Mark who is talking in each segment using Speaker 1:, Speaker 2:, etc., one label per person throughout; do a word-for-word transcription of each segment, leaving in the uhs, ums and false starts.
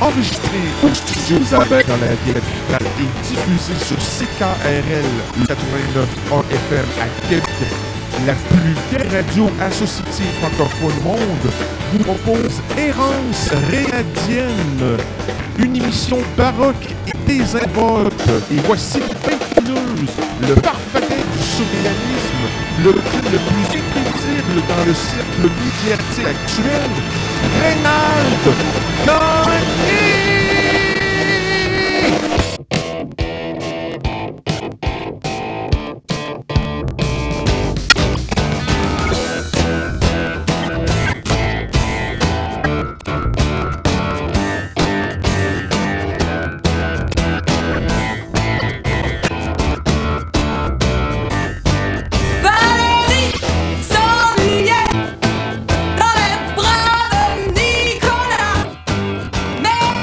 Speaker 1: enregistré au studio Isabelle dans la vieille capitale et diffusé sur C K R L quatre-vingt-neuf A F M à Québec, la plus vieille radio associative francophone au monde, vous propose Errance Réadienne, une émission baroque et désinvolte. Et voici Peintuneuse, le parfait du surréalisme, le plus, le plus imprévisible dans le cercle médiatique actuel, Reynald Gagné!
Speaker 2: Dans les bras de Nicolas, mais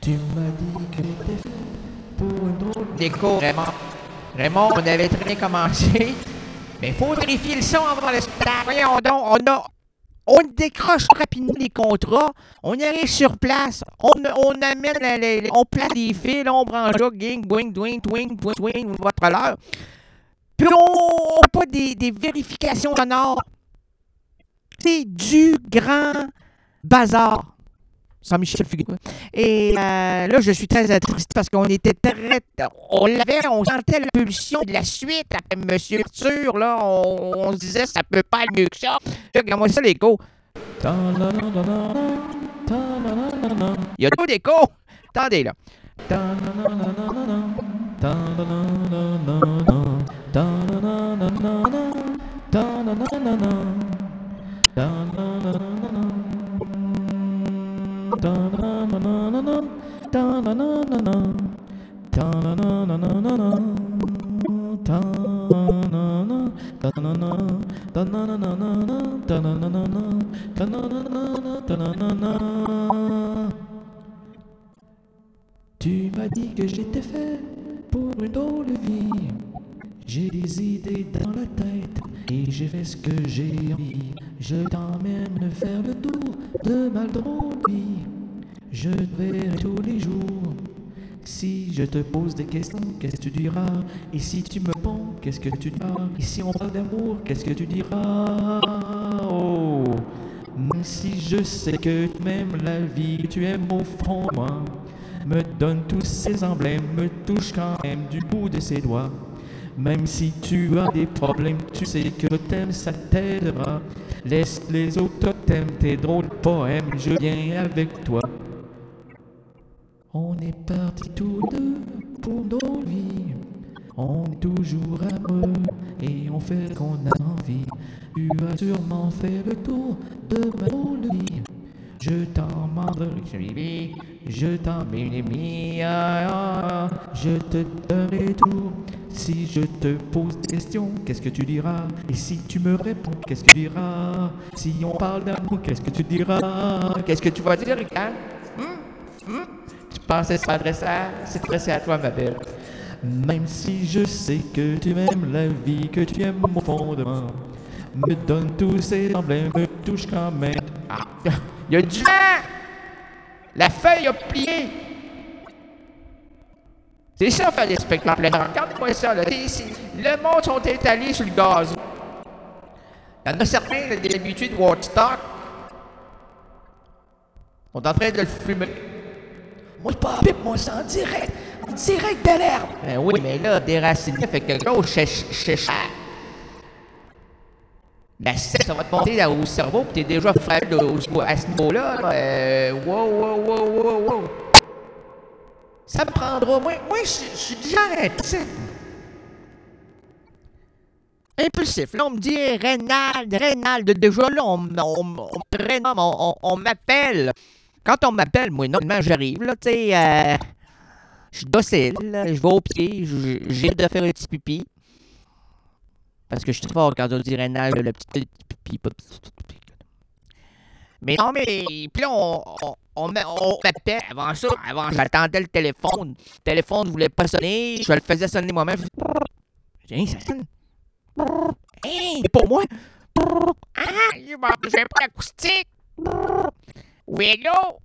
Speaker 2: Tu m'as dit que j'étais fait pour une drôle d'écho, Raymond. Raymond, on avait très bien commencé, mais il faut vérifier le son avant le spectacle. Voyons donc, on a... On décroche rapidement les contrats, on arrive sur place, on, on amène, les, les, on place les fils, on branche là, ging, boing, douing, twing, twing, twing, votre l'heure. Puis on n'a pas des, des vérifications sonores. C'est du grand bazar. Sans Michel Fugain. Et euh, là, je suis très triste parce qu'on était très... On l'avait, on sentait la pulsion de la suite après M. Arthur, là. On, on se disait, ça peut pas être mieux que ça. Là, regarde-moi ça, l'écho. Il y a trop d'écho. Attendez, là. Tu m'as dit que j'étais fait pour une drôle de vie. J'ai des idées dans la tête et j'ai fait ce que j'ai envie. Je t'emmène faire le tour de ma drôle de vie. Je te verrai tous les jours. Si je te pose des questions, qu'est-ce que tu diras? Et si tu me réponds, qu'est-ce que tu diras? Et si on parle d'amour, qu'est-ce que tu diras? Oh, même si je sais que tu m'aimes la vie, que tu aimes au fond de moi, me donne tous ces emblèmes, me touche quand même du bout de ses doigts. Même si tu as des problèmes, tu sais que je t'aime, ça t'aidera. Laisse les autres totems, tes drôles poèmes, je viens avec toi. On est partis tous deux pour nos vies. On est toujours amoureux et on fait ce qu'on a envie. Tu as sûrement fait le tour de ma drôle de vie. Je t'en mandrerai, je t'en bénis, je te donnerai tout. Si je te pose des questions, qu'est-ce que tu diras? Et si tu me réponds, qu'est-ce que tu diras? Si on parle d'amour, qu'est-ce que tu diras? Qu'est-ce que tu vas dire, Ricard? Hum? Hum? Tu pensais s'adresser à... s'adresser à toi, ma belle. Même si je sais que tu aimes la vie, que tu aimes au fond de moi, me donne tous ces emblèmes, me touche quand même. Ah, il y a du vent! La feuille a plié! C'est ça, faire des spectacles. Regarde-moi ça, là. Le monde sont étalés sur le gazon. Il y en a certains, là, des habitués de Woodstock, sont en train de le fumer. Moi, je pas pipe, moi, c'est en direct. En direct de l'herbe. Ben oui, mais là, déraciné fait quelque chose chez chez La cesse, ça va te monter là, au cerveau, puis t'es déjà fragile à ce niveau-là. Là. Euh, wow, wow, wow, wow, wow. Ça me prendra. Moi, moi je suis du genre impulsif. Impulsif. Là, on me dit Reynald, Reynald. Déjà là, on, on, on, on, on, on m'appelle. Quand on m'appelle, moi, normalement, j'arrive, là, tu sais, euh, je suis docile, là, je vais au pied, j'ai de faire un petit pipi. Parce que je suis très fort quand on dit Reynald, le petit pipi. Mais non, mais, puis là, on, on, on, on m'appelle. Avant ça, avant, j'attendais le téléphone. Le téléphone ne voulait pas sonner, je le faisais sonner moi-même. J'ai dit, ça sonne. Hey, c'est pour moi. Ah, j'ai pas l'acoustique. Oui, hello?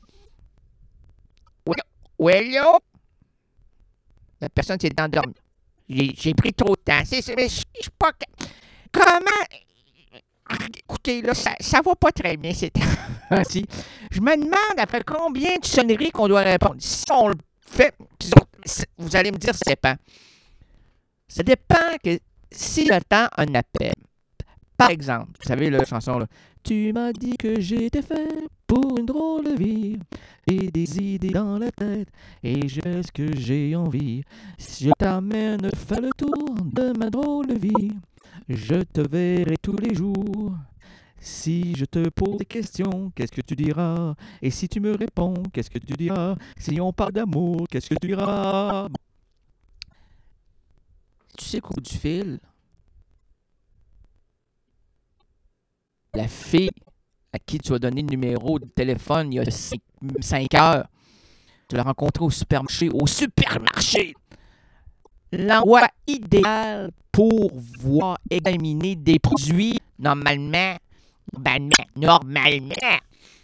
Speaker 2: Oui, oui, hello? La personne s'est endormie. J'ai, j'ai pris trop de temps. C'est, c'est, mais je suis pas... Comment... Écoutez, là, ça, ça va pas très bien, c'est... Je me demande après combien de sonneries qu'on doit répondre. Si on le fait... Vous allez me dire, ça dépend. Ça dépend que si j'attends un appel. Par exemple, vous savez, la chanson, là. Tu m'as dit que j'étais fait pour une drôle de vie. J'ai des idées dans la tête et je fais ce que j'ai envie. Si je t'amène faire le tour de ma drôle de vie, je te verrai tous les jours. Si je te pose des questions, qu'est-ce que tu diras? Et si tu me réponds, qu'est-ce que tu diras? Si on parle d'amour, qu'est-ce que tu diras? Tu sais qu'au bout du fil, la fille à qui tu as donné le numéro de téléphone il y a cinq heures, Tu l'as rencontré au supermarché. Au supermarché! L'endroit idéal pour voir examiner des produits normalement, normalement, normalement.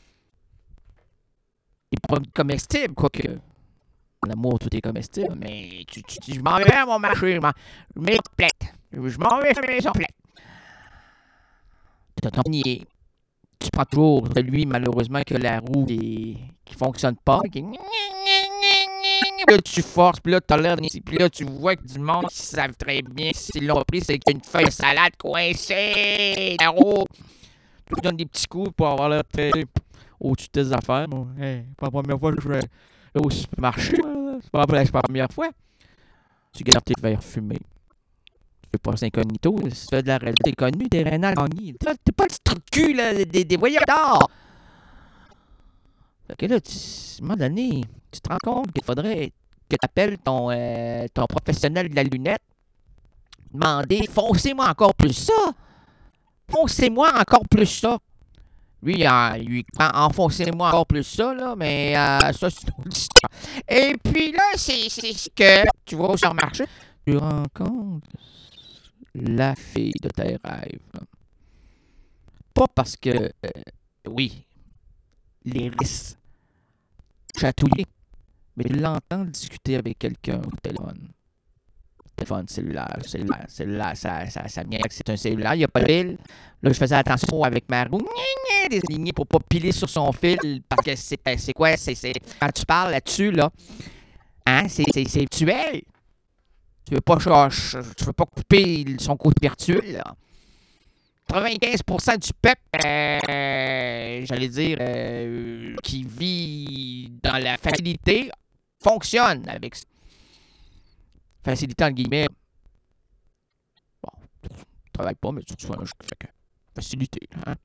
Speaker 2: Des produits comestibles, quoique. L'amour, tout est comestible, mais tu, tu, tu, je m'en vais à mon marché, je m'en vais complète. Je m'en vais à la maison complète. Tu as ton panier. Tu prends toujours celui, malheureusement, que la roue qui ne fonctionne pas. Qui... Là, tu forces, puis là, tu as l'air d'ici, puis là, tu vois que du monde qui savent très bien s'ils l'ont pris, c'est qu'il y a une feuille de salade coincée. La roue. Tu donnes des petits coups pour avoir l'air très au-dessus de tes affaires. Bon, hey, pas la première fois que je vais au supermarché. C'est pas la première fois. Tu gardes tes verres fumés. Tu fais pas incognito. Si tu fais de la réalité connue, t'es Rénal Gagné. T'es pas le truc de cul, là, des, des voyeurs d'or. Fait que là, tu, à un moment donné, tu te rends compte qu'il faudrait que tu appelles ton, euh, ton professionnel de la lunette. Demander, foncez-moi encore plus ça. Foncez-moi encore plus ça. Lui, euh, lui enfoncez-moi encore plus ça, là, mais euh, ça, c'est une autre histoire. Et puis là, c'est, c'est ce que tu vas au supermarché, tu rencontres la fille de tes rêves. Pas parce que, euh, oui, les risques chatouiller, mais tu l'entends discuter avec quelqu'un au téléphone. Téléphone cellulaire, cellulaire, cellulaire, ça, ça, ça vient que c'est un cellulaire, il n'y a pas de fil. Là, je faisais attention avec ma roue, des lignées pour pas piler sur son fil, parce que c'est, c'est quoi, c'est, c'est, quand tu parles là-dessus, là, hein, c'est, c'est, c'est virtuel. Tu veux pas, je, tu veux pas couper son côté virtuel, là. quatre-vingt-quinze pour cent du peuple, euh, j'allais dire, euh, qui vit dans la facilité, fonctionne avec ça. Facilité, entre guillemets. Bon, tu ne travailles pas, mais tu reçois un chèque. Facilité, hein.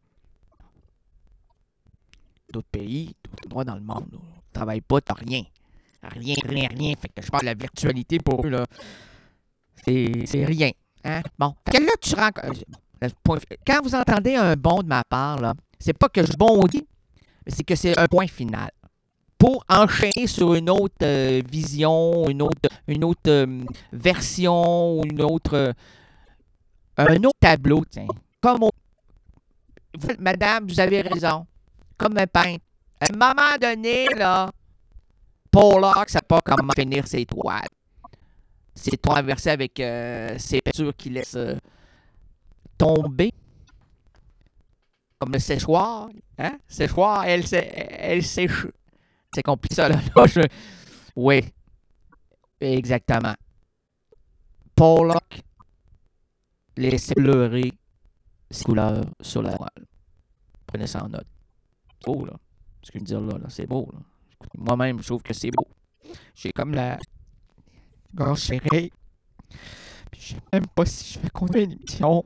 Speaker 2: D'autres pays, d'autres endroits dans le monde, tu ne travailles pas, tu n'as rien. Rien, rien, rien. Fait que je parle de la virtualité pour eux, là. C'est, c'est rien. Hein? Bon. Fait que là, tu rencontres. Quand vous entendez un bon de ma part, là, c'est pas que je bondis, mais c'est que c'est un point final. Pour enchaîner sur une autre euh, vision, une autre, une autre euh, version, une autre, euh, un autre tableau, tiens. Comme au... vous, madame, vous avez raison. Comme un peintre. À un moment donné, là, Pollock ne sait pas comment finir ses toiles. C'est trop inversé avec euh, ses peintures qui laissent euh, tomber. Comme le séchoir. Hein? Séchoir, elle, elle sèche. C'est compliqué ça, là. Je... Oui. Exactement. Pollock laissait pleurer ses couleurs sur la toile. Prenez ça en note. C'est beau, là. Ce que je veux dire là, là. C'est beau, là. Moi-même, je trouve que c'est beau. J'ai comme la gorge serrée. Puis je sais même pas si je vais conduire une émission.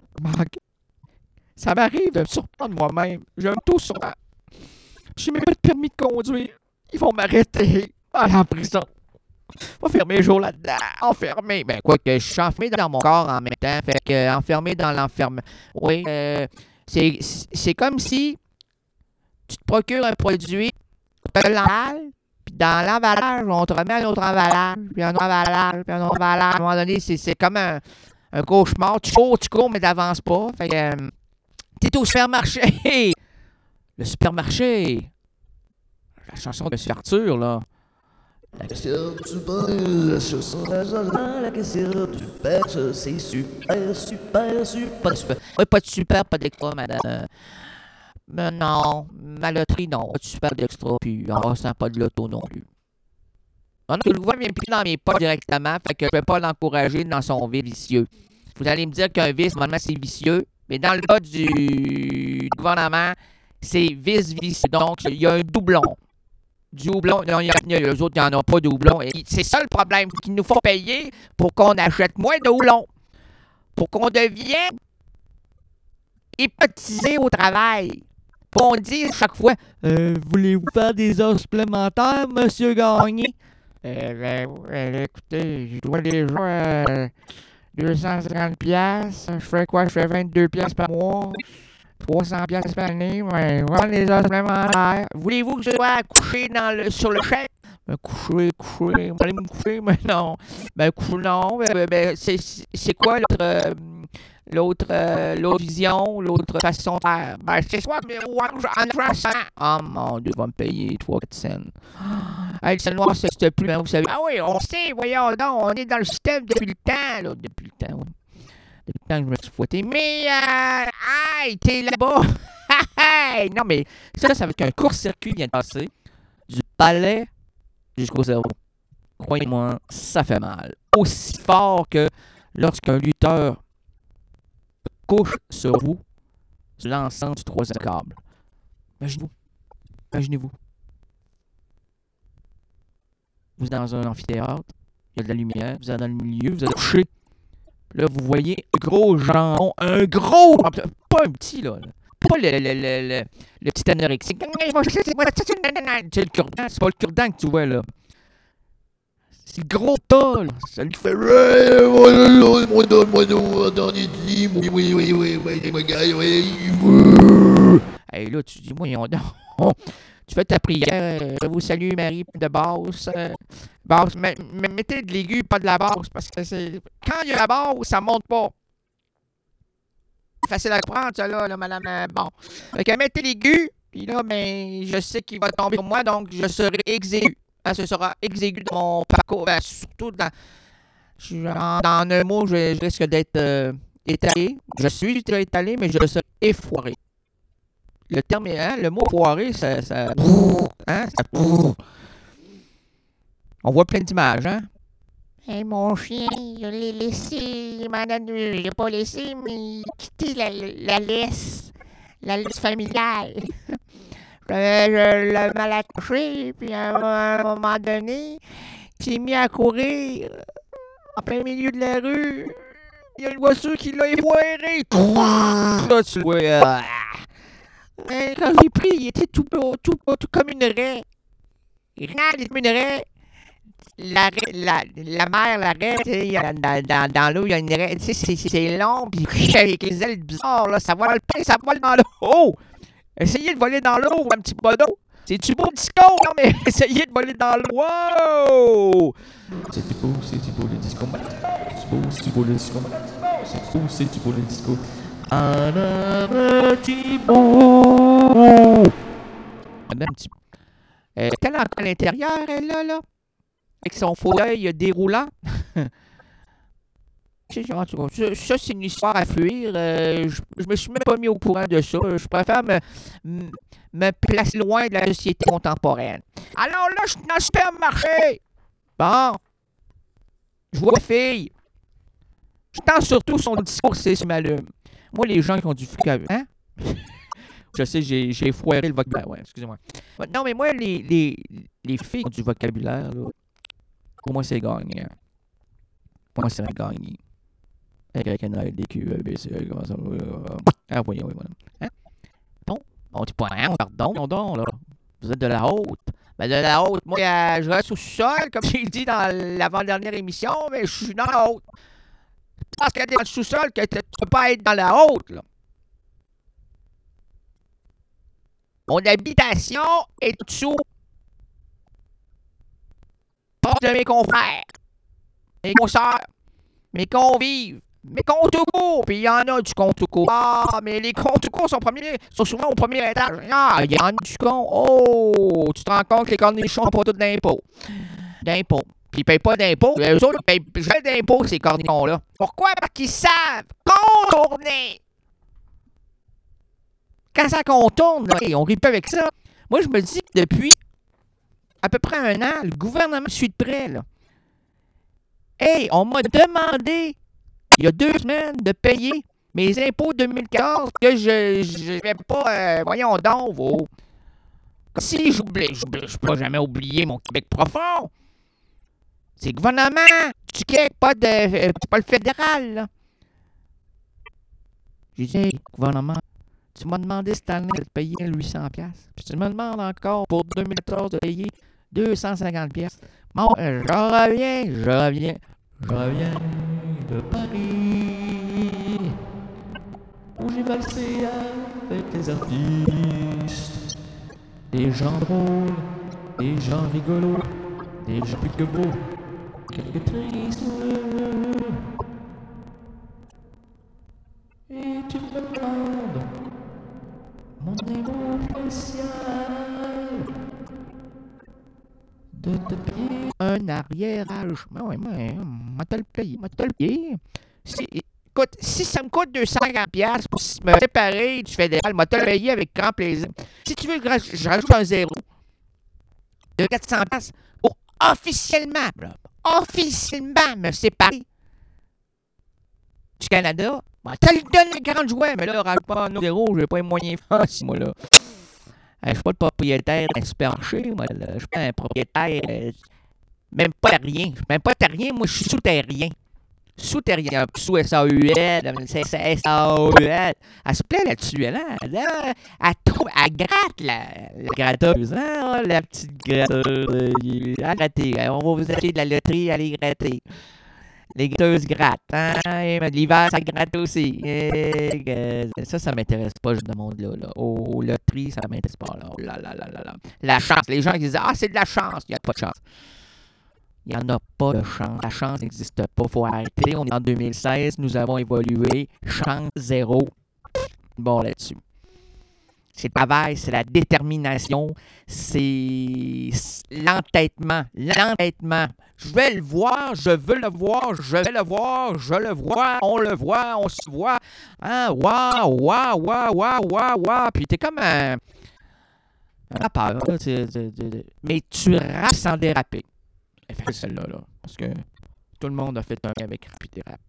Speaker 2: Ça m'arrive de me surprendre moi-même. J'aime tout sur la... J'ai même pas de permis de conduire. Ils vont m'arrêter. Aller en prison. Pas fermer les jours là-dedans. Enfermé. Ben, quoi que je suis enfermé dans mon corps en même temps. Fait que enfermé dans l'enfermement. Oui, euh, c'est, c'est comme si tu te procures un produit, tu te l'emballes, puis dans l'emballage, on te remet un autre emballage, puis un autre emballage, puis un autre emballage. À un moment donné, c'est, c'est comme un, un cauchemar. Tu cours, tu cours, mais t'avances pas. Fait que euh, t'es au supermarché. Le supermarché. La chanson de M. Arthur, là. La caissière du beurre, la caissière du beurre, c'est super, super, super, super. Oui, pas de super, pas d'extra, madame. Mais non, ma loterie, non. Pas de super d'extra, puis en passant pas de loto non plus. Non, non, le gouvernement vient plus dans mes poches directement, fait que je ne peux pas l'encourager dans son vice vicieux. Vous allez me dire qu'un vice, normalement, c'est vicieux, mais dans le cas du gouvernement, c'est vice vicieux. Donc, il y a un doublon. Du houblon, non, il y a, les autres, ils n'en ont pas de houblon. Et c'est ça le problème, qu'il nous faut payer pour qu'on achète moins de houblon. Pour qu'on devienne hypnotisé au travail. Pour qu'on dise chaque fois, euh, voulez-vous faire des heures supplémentaires, monsieur Gagné? Euh, ben, euh, écoutez, je dois déjà euh, deux cent cinquante piastres. Je fais quoi? Je fais vingt-deux piastres par mois. trois cents piastres par année, ouais, voilà les heures supplémentaires. Voulez-vous que je sois accouché dans le, sur le chèque? Me coucher, coucher, aller me coucher, mais non. Ben, coucher, non. Ben, ben, c'est, c'est quoi l'autre, euh, l'autre, euh, l'autre vision, l'autre façon de faire? Ben, c'est soit en argent cent. Oh mon Dieu, va me payer trois quatre cents. Hey, le ciel noir, ça n'existe plus, hein, vous savez. Ah oui, on sait, voyons donc, on est dans le système depuis le temps, là. Depuis le temps, oui. Depuis le temps que je me suis fouetté. Mais, euh, hey, t'es là-bas. Hey, non, mais ça, ça va être un court-circuit qui vient de passer. Du palais jusqu'au cerveau. Croyez-moi, ça fait mal. Aussi fort que lorsqu'un lutteur couche sur vous sur l'ensemble du troisième câble. Imaginez-vous. Imaginez-vous. Vous êtes dans un amphithéâtre, il y a de la lumière, vous êtes dans le milieu, vous êtes couché. Là, vous voyez un gros jambon, un gros, pas un petit, là. Pas le, le, le, le, le petit anorexique. C'est le cure-dent, c'est pas le cure-dent que tu vois, là. C'est le gros tas, là. Ça lui fait... Hey, là, tu dis, moi, ils ont... Tu fais ta prière, je vous salue Marie de basse. Euh, basse, mais, mais mettez de l'aigu, pas de la basse, parce que c'est. Quand il y a la basse, ça monte pas. Facile à comprendre, ça là, là madame. Euh, bon. Fait que mettez l'aigu, puis là, ben, je sais qu'il va tomber sur moi, donc je serai exigu. Hein, ce sera exigu dans mon parcours. Ben, surtout dans. Je, en, dans un mot, je, je risque d'être euh, étalé. Je suis étalé, mais je serai effoiré. Le terme, hein, le mot foiré, ça, ça, hein, ça, on voit plein d'images, hein. Hey, mon chien, je l'ai laissé, il m'en a, je l'ai pas laissé, mais il a quitté la, la laisse, la laisse familiale. je, je l'ai mal accroché, puis à un, un moment donné, il s'est mis à courir en plein milieu de la rue. Il y a une voiture qui l'a effoiré. Là, tu le vois, euh, Euh, quand j'ai pris, il était tout, tout, tout, tout comme une raie. Rinald est comme une raie. La, la, la mer, la raie, tu sais, dans, dans, dans l'eau, il y a une raie. Tu sais, c'est, c'est long, puis avec les ailes bizarres, là, ça vole pas, ça vole dans l'eau. Essayez de voler dans l'eau, un petit peu d'eau. C'est-tu beau disco? Non, mais essayez de voler dans l'eau. Wow! C'est-tu beau, c'est-tu beau le disco? C'est beau, c'est-tu beau le disco? C'est beau, c'est-tu beau le disco? Un petit beau. Un petit peu. Euh, Est-elle encore à l'intérieur, elle, là, là? Avec son fauteuil déroulant? ça, ça, c'est une histoire à fuir. Euh, je, je me suis même pas mis au courant de ça. Je préfère me, me placer loin de la société contemporaine. Alors là, je suis dans le supermarché. Bon. Je vois la fille. Je tends surtout son discours, c'est ce m'allume. Moi, les gens qui ont du vocabulaire... Hein? Je sais, j'ai, j'ai foiré le vocabulaire. Ouais, excusez-moi. Non, mais moi, les, les, les filles qui ont du vocabulaire, là, pour moi, c'est gagné. Pour moi, c'est gagné. Avec un D Q, A B C, comment ça va? Ah, oui, oui, voilà. Hein? Bon, on dit pas rien, pardon, pardon, là. Vous êtes de la haute. Ben, de la haute, moi, euh, je reste au sous-sol, comme j'ai dit dans l'avant-dernière émission, mais je suis dans la haute. Parce que t'es dans le sous-sol que tu peux pas être dans la haute, là. Mon habitation est dessous. Proche de mes confrères, mes consoeurs, mes convives, mes comptes-cours. Puis il y en a du compte-cours. Ah, mais les comptes-cours sont, sont souvent au premier étage. Ah, il y en a du compte. Oh, tu te rends compte que les cornichons n'ont pas tout d'impôts. D'impôts. Puis ils payent pas d'impôts. Les autres, ils payent jamais d'impôts, ces cornichons-là. Pourquoi? Parce qu'ils savent contourner. Quand ça contourne, là, on rit pas avec ça. Moi, je me dis que depuis à peu près un an, le gouvernement suit de près, là. Hey, on m'a demandé, il y a deux semaines, de payer mes impôts deux mille quatorze que je ne vais pas, euh, voyons donc, vos... Si j'oublie, j'oublie, je ne peux jamais oublier mon Québec profond. C'est le gouvernement du Québec, pas, de, euh, pas le fédéral, là. J'ai dit, hey, gouvernement, tu m'as demandé cette année de payer huit cents dollars. Puis tu me demandes encore pour deux mille quatorze de payer deux cent cinquante dollars. Bon, je reviens, je reviens, je reviens de Paris, où j'ai valsé avec les artistes, des gens drôles, des gens rigolos, Déjà plus que beau, quelques tristes. Et tu me demandes mon niveau spécial de te payer un arriérage. Mais ouais, mais moi te le payer, moi te le payer. Si, écoute, si ça me coûte deux cent cinquante dollars pour me séparer du fédéral, moi te le payer avec grand plaisir. Si tu veux que je rajoute un zéro de quatre cents dollars pour officiellement, là, officiellement me séparer du Canada, ben, tu le donnes les grandes jouets, mais là, rajoute pas un zéro, j'ai pas les moyens financiers, moi, là. Je suis pas le propriétaire d'un supermarché, moi, là. Je suis pas un propriétaire, euh, même pas terrien. Je suis même pas terrien, moi, je suis sous-terrien. Sous-terrien, sous S A U L, S A U L. Elle se plaît là-dessus, elle, hein? Elle, elle, elle, trouve, elle gratte, la, la gratteuse, hein? La petite gratteuse. Elle gratter. On va vous acheter de la loterie, allez gratter. Les gratteuses grattent, hein? L'hiver, ça gratte aussi. Et, euh, ça, ça m'intéresse pas, ce monde-là. Là. Aux loteries, ça m'intéresse pas. Là. Oh là, là, là, là, là. La chance. Les gens qui disent « Ah, c'est de la chance ». Il n'y a pas de chance. Il n'y en a pas de chance. La chance n'existe pas. Il faut arrêter. On est en deux mille seize. Nous avons évolué. Chance zéro. Bon, là-dessus. C'est le travail, c'est la détermination, c'est l'entêtement, l'entêtement. Je vais le voir, je veux le voir, je vais le voir, je le vois, on le voit, on se voit. Ah, waouh, waouh, waouh, waouh, waouh, waouh. Puis t'es comme un, un rappeur, là, t'sais, t'sais, t'sais. Mais tu rappes sans déraper. Fais celle-là, là, parce que tout le monde a fait un avec rap et rap.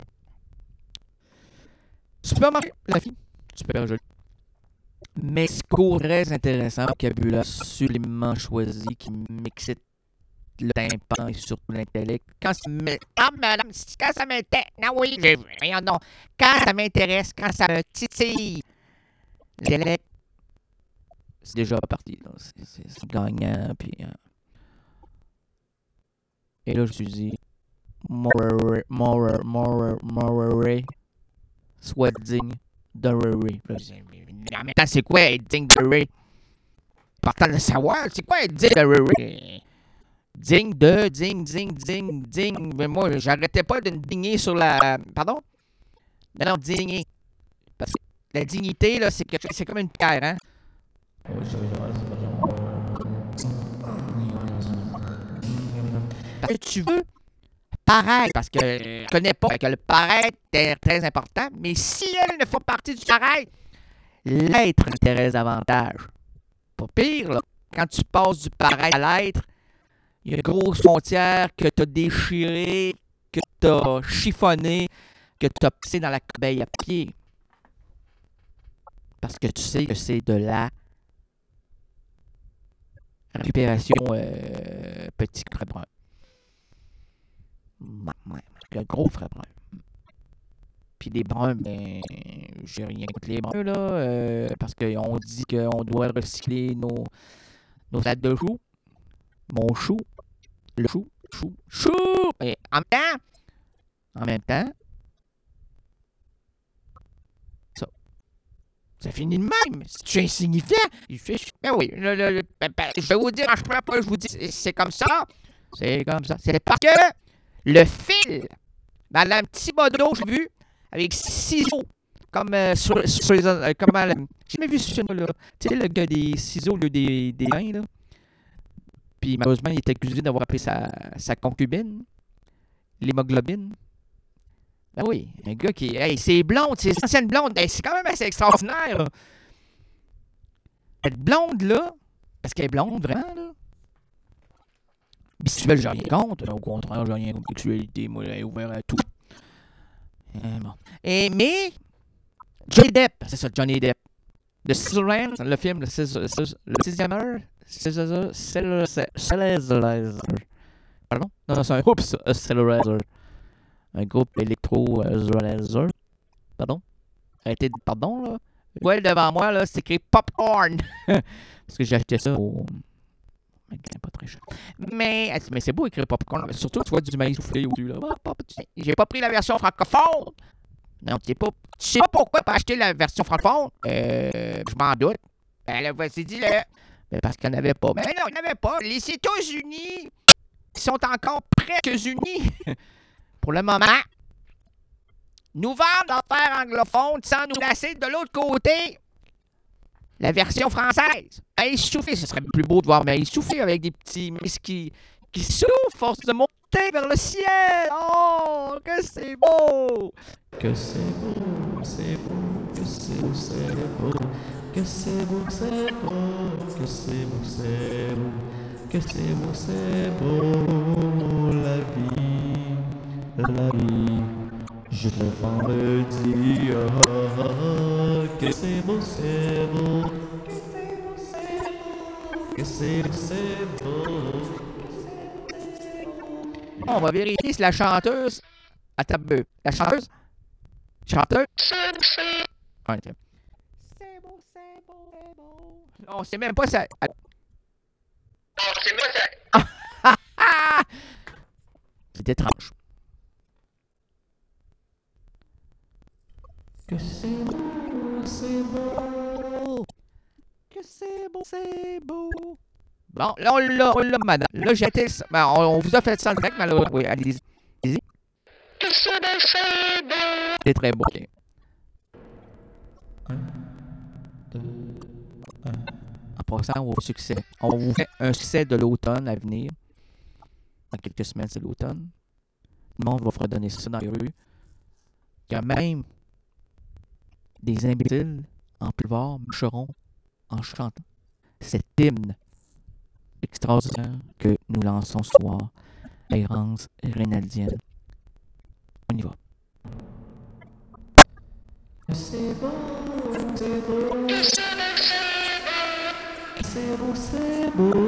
Speaker 2: Super marqué, la fille, super jolie. Mais discours très intéressant, vocabulaire absolument choisi qui m'excite le tympan et surtout l'intellect. Quand ça me... Ah, madame, quand ça m'intéresse... Non, oui, j'ai... Voyons donc. Quand ça m'intéresse, quand ça me titille, l'intellect, c'est déjà parti. Là. C'est, c'est, c'est gagnant, puis... Hein. Et là, je me suis dit... More, more, more, more, soit digne de Rary. En même temps, c'est quoi être digne de Rary? Important de savoir, c'est quoi être digne de Rary? Digne de, digne, digne, digne, digne. Mais moi, j'arrêtais pas de me digner sur la... Pardon? Non, non, digner. Parce que la dignité, là, c'est, quelque... c'est comme une pierre, hein? Parce que tu veux paraître, parce que je connais pas, que le paraître est très important, mais si elles ne font partie du paraître, l'être intéresse davantage. Pas pire, là. Quand tu passes du paraître à l'être, il y a une grosse frontière que tu as déchirée, que tu as chiffonné, que tu as pissé dans la corbeille à pied. Parce que tu sais que c'est de la récupération euh, petit frère brun. Un gros frère brun. Puis les bruns, ben, j'ai rien contre les bruns, là, euh, parce qu'on dit qu'on doit recycler nos, nos lattes de choux. Mon chou, le chou, chou, chou! Et en même temps, en même temps, ça, ça finit de même. Si tu es insignifiant, il fait, ben oui, le, le, le, ben, ben, je vais vous dire, je peux pas, je vous dis, c'est, c'est comme ça. C'est comme ça. C'est parce que le fil, dans un petit modo, j'ai vu, avec ciseaux, comme euh, sur, sur les... Euh, comment... Euh, j'ai jamais vu ce film-là. Tu sais, le gars des ciseaux, le des, des mains, là. Puis, malheureusement, il était accusé d'avoir appelé sa, sa concubine, l'hémoglobine. Ben oui, un gars qui... Hey, c'est blonde, c'est ancienne blonde. Hey, c'est quand même assez extraordinaire, là. Cette blonde-là, parce qu'elle est blonde, vraiment, là. Bisexuelle, j'ai rien contre. Au contraire, j'ai rien contre la sexualité. Moi, elle est ouverte à tout. Euh, bon. Et, mais, Johnny Depp, c'est ça, Johnny Depp. The Scissorhands, le film, le sixième heure. Cellularizer. Pardon? Non, c'est un groupe, ça, Cellularizer. Un groupe électro-Cellularizer. Pardon? Arrêtez de... Pardon, là? Ouais, devant moi, là, c'est écrit Popcorn. Parce que j'ai acheté ça au... C'est pas très cher. Mais, mais c'est beau écrire popcorn. Surtout, tu vois du maïs soufflé au-dessus. Là. J'ai pas pris la version francophone. Non, tu sais pas, tu sais pas pourquoi pas acheter la version francophone. Euh, je m'en doute. Ben là, vas-y, dis-le. Ben parce qu'il n'y en avait pas. Mais non, il n'y en avait pas. Les États-Unis sont encore presque unis pour le moment. Nous vendent l'affaire anglophone sans nous laisser de l'autre côté la version française. Maïs soufflé, ce serait plus beau de voir Maïs soufflé avec des petits maïs qui, qui soufflent, force de monter vers le ciel. Oh, que c'est beau!
Speaker 3: Que c'est beau, c'est beau, que c'est beau, c'est beau, que c'est beau, c'est beau, que c'est beau, c'est beau, que c'est beau, c'est beau, la vie, la vie. Je préfère le dire que c'est beau, c'est beau, que c'est beau, c'est beau.
Speaker 2: On va vérifier si la chanteuse. Attends, peu. La chanteuse? Chanteuse? Ouais, tiens. C'est beau, c'est beau, c'est beau. On sait même pas ça.
Speaker 4: Non, c'est moi, ça.
Speaker 2: C'est étrange.
Speaker 3: Que c'est beau, c'est beau,
Speaker 2: Que c'est beau, c'est beau. Bon, là, on l'a, on l'a, madame. Là, j'ai été. Ben, on, on vous a fait ça en direct, mais là, oui, allez-y. Allez-y.
Speaker 4: Que c'est beau, c'est beau.
Speaker 2: C'est très beau, ok.
Speaker 3: un, deux, un.
Speaker 2: En passant au succès. On vous fait un succès de l'automne à venir. Dans quelques semaines, c'est l'automne. Le monde va fredonner ça dans les rues. Il y a même des imbéciles en pleuvoir moucheront en chantant cet hymne extraordinaire que nous lançons ce soir, l'errance rénaldienne. On y va.
Speaker 3: C'est beau, c'est beau, c'est beau, c'est beau,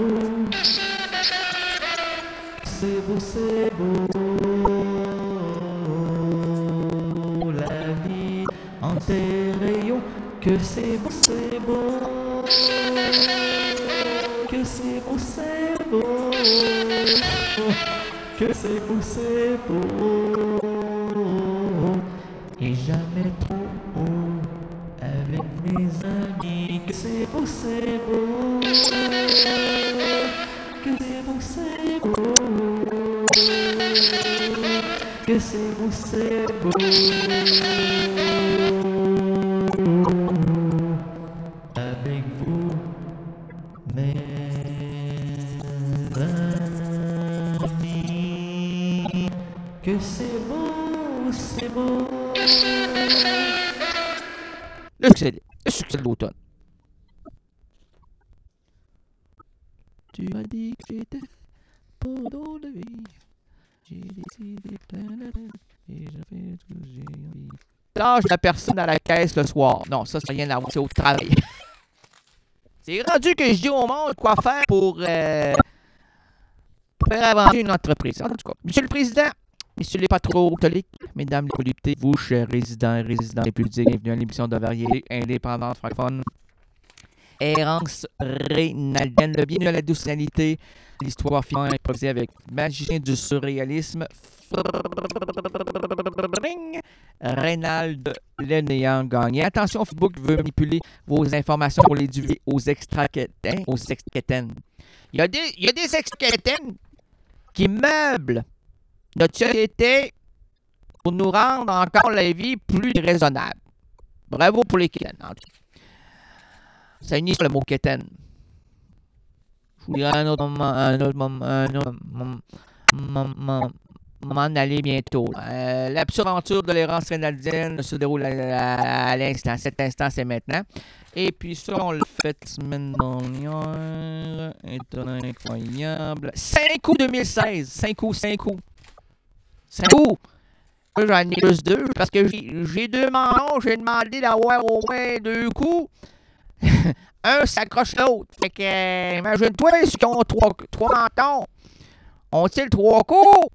Speaker 3: c'est beau, c'est beau, la vie en tes rayons, que c'est beau, c'est beau, que c'est beau, c'est beau, que c'est beau, c'est beau. Et jamais trop haut avec mes amis. Que c'est beau, c'est beau. Que c'est beau, c'est beau. Que c'est beau, c'est beau. Avec vous, mes amis. Que c'est beau, c'est beau.
Speaker 2: Le succès, le succès de l'automne. Tu m'as dit que j'étais pour d'autres de vie. J'ai décidé plein de rêves et j'ai fait tout ce que j'ai envie. Lâche la personne à la caisse le soir. Non, ça, ça n'a rien à voir, c'est au travail. C'est rendu que je dis au monde quoi faire pour, euh, pour faire avancer une entreprise. En tout cas, Monsieur le Président, Messieurs les patrons catholiques, mesdames les voluptés, vous, chers résidents et résidents républicains, bienvenue à l'émission de variété indépendante francophone. Errance rénaldienne, le bienvenu à la doucinalité, l'histoire finement improvisée avec magicien du surréalisme, Reynald le néant gagné. Attention, Facebook veut manipuler vos informations pour les divulguer aux extraquétaines. Aux extraquétaines. Il y a des, il y a des extraquétaines qui meublent notre société pour nous rendre encore la vie plus raisonnable. Bravo pour les quétaines. Ça unit sur le mot quétaine. Je vous dirai un autre moment, un autre moment, un autre moment, moment, moment d'aller bientôt. Euh, L'absurde aventure de l'errance rénaldienne se déroule à, à, à l'instant. Cet instant, c'est maintenant. Et puis ça, on l'a fait la semaine dernière. Étonnant, incroyable. cinq août deux mille seize. cinq août, cinq août. cinq août. Moi, j'en ai juste deux parce que j'ai deux mentons. J'ai demandé d'avoir au moins deux coups. Un s'accroche l'autre. Fait que, euh, imagine-toi, ceux qui ont trois, trois mentons. Ont-ils trois coups?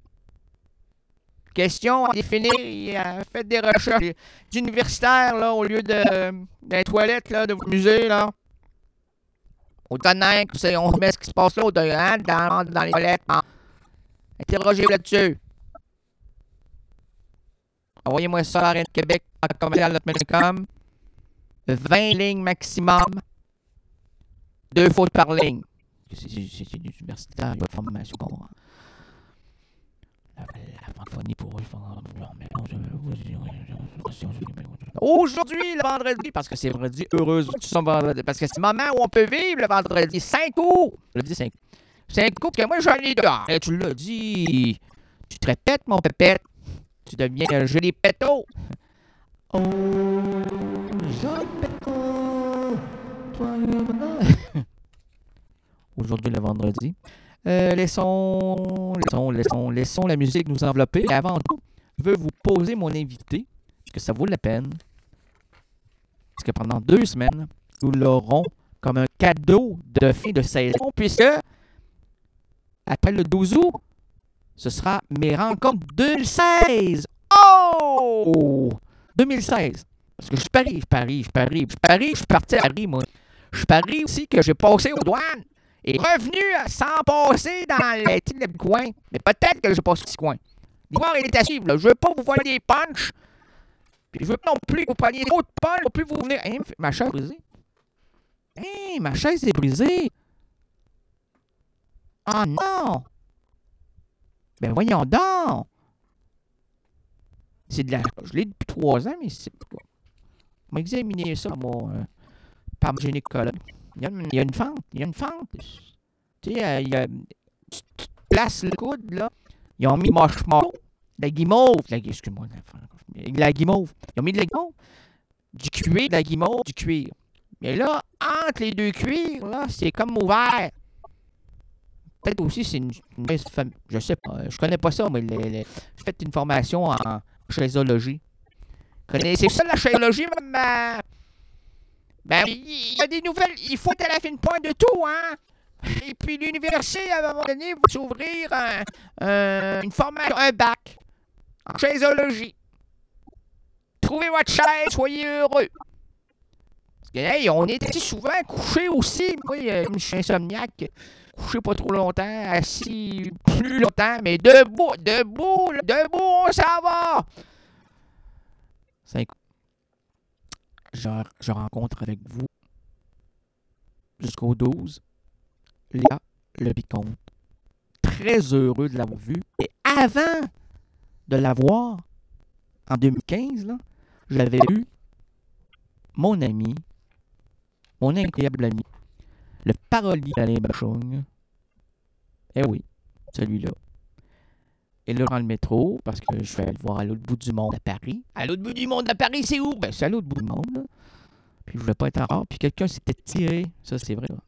Speaker 2: Question à définir. Euh, faites des recherches d'universitaires, là, au lieu de, des toilettes, là, de vos musées, là. Au tonnerre, on met ce qui se passe là, hein, dans, dans les toilettes. Hein. Interrogez-vous là-dessus. Envoyez-moi ça à la Reine de Québec, en commercial point com. vingt lignes maximum. Deux fautes par ligne. C'est, c'est, c'est une universitaire, il y a une formation. Bon, la, la francophonie pour eux. Aujourd'hui, le vendredi, parce que c'est vendredi, heureusement que nous sommes vendredi, parce que c'est le moment où on peut vivre le vendredi. cinq août. Je le dis cinq août. cinq août, parce que moi, j'en ai dehors. Et tu l'as dit. Tu te répètes, mon pépette. Tu deviens un joli péto.
Speaker 3: Oh, joli péto, toi
Speaker 2: Aujourd'hui, le vendredi. Euh, laissons, laissons, laissons, laissons la musique nous envelopper. Et avant tout, je veux vous poser mon invité, parce que ça vaut la peine. Parce que pendant deux semaines, nous l'aurons comme un cadeau de fin de saison, puisque après le douze août, ce sera mes rencontres deux mille seize. Oh! deux mille seize. Parce que je parie, je parie, je parie, je parie, je suis parti à Paris, moi. Je parie aussi que j'ai passé aux douanes et revenu sans passer dans le, le coin. Mais peut-être que j'ai passé ce coin. L'histoire, elle est à suivre, là. Je veux pas vous voler des punchs. Puis je veux pas non plus que vous preniez trop de punch, non plus vous venir. Hein, ma chaise est brisée. Hein, ma chaise est brisée. Oh non! Ben voyons donc! C'est de la... Je l'ai depuis trois ans, mais c'est pas... On m'a examiné ça, moi, euh, par mon gynécologue. Il y, a une, il y a une fente, il y a une fente. Tu sais, euh, il y a... Tu, tu places le coude, là. Ils ont mis marshmallow, la guimauve, la... Excuse-moi, la... la guimauve. Ils ont mis de la guimauve, du cuir, de la guimauve, du cuir. Mais là, entre les deux cuirs, là, c'est comme ouvert. Peut-être aussi, c'est une, une famille. Je sais pas. Je connais pas ça, mais les, les, j'ai fait une formation en chaisologie. Connaissez ça, la chaisologie, ma... Ben, il y a des nouvelles. Il faut à la fine pointe de tout, hein. Et puis, l'université, à un moment donné, va s'ouvrir un, un, une formation, un bac en chaisologie. Trouvez votre chaise, soyez heureux. Parce que, hey, on est assez souvent couchés aussi. Moi, je suis insomniaque. Couché pas trop longtemps, assis plus longtemps, mais debout, debout, debout, on s'en va! cinq je, je rencontre avec vous jusqu'au douze Léa Le Vicomte. Très heureux de l'avoir vue. Et avant de la voir, en deux mille quinze, là, j'avais eu mon ami, mon incroyable ami, le parolier d'Alain Bachung. Eh oui, celui-là. Et là, dans le métro, parce que je vais aller le voir à l'autre bout du monde à Paris. À l'autre bout du monde à Paris, c'est où? Ben, c'est à l'autre bout du monde, là. Puis je voulais pas être en retard. Puis quelqu'un s'était tiré, ça c'est vrai, là,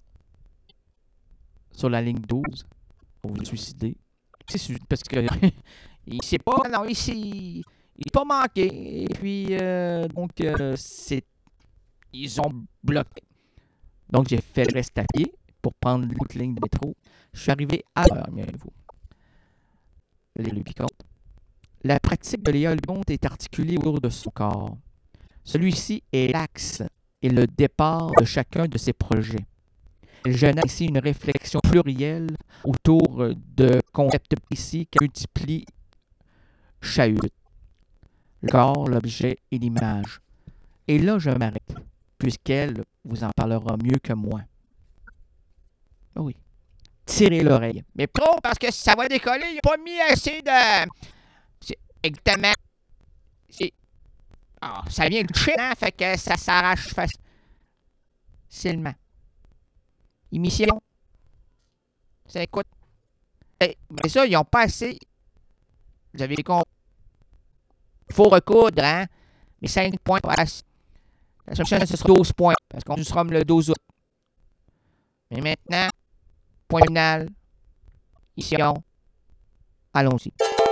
Speaker 2: sur la ligne douze pour vous suicider. C'est parce que il sait pas, non, il s'est, il est pas manqué. Et puis, euh, donc, euh, c'est, ils ont bloqué. Donc, j'ai fait le reste à pied pour prendre l'autre ligne de métro. Je suis arrivé à l'heure, mieux-vous. Léa Le Vicomte. La pratique de Léa Le Vicomte est articulée autour de son corps. Celui-ci est l'axe et le départ de chacun de ses projets. Elle génère ici une réflexion plurielle autour de concepts précis qui multiplient chahute. Le corps, l'objet et l'image. Et là, je m'arrête, puisqu'elle vous en parlera mieux que moi. Oui. Tirez l'oreille. Mais trop, parce que ça va décoller, il n'a pas mis assez de... C'est exactement... C'est... Oh, ça vient de hein, fait que ça s'arrache facilement. Émission. Ça écoute. Mais ça, ils n'ont pas assez... Vous avez compris. Il faut recoudre, hein? Mais cinq points passent. La semaine, ce sera douze points, parce qu'on sera le douze août. Mais maintenant, point final, ici, allons-y.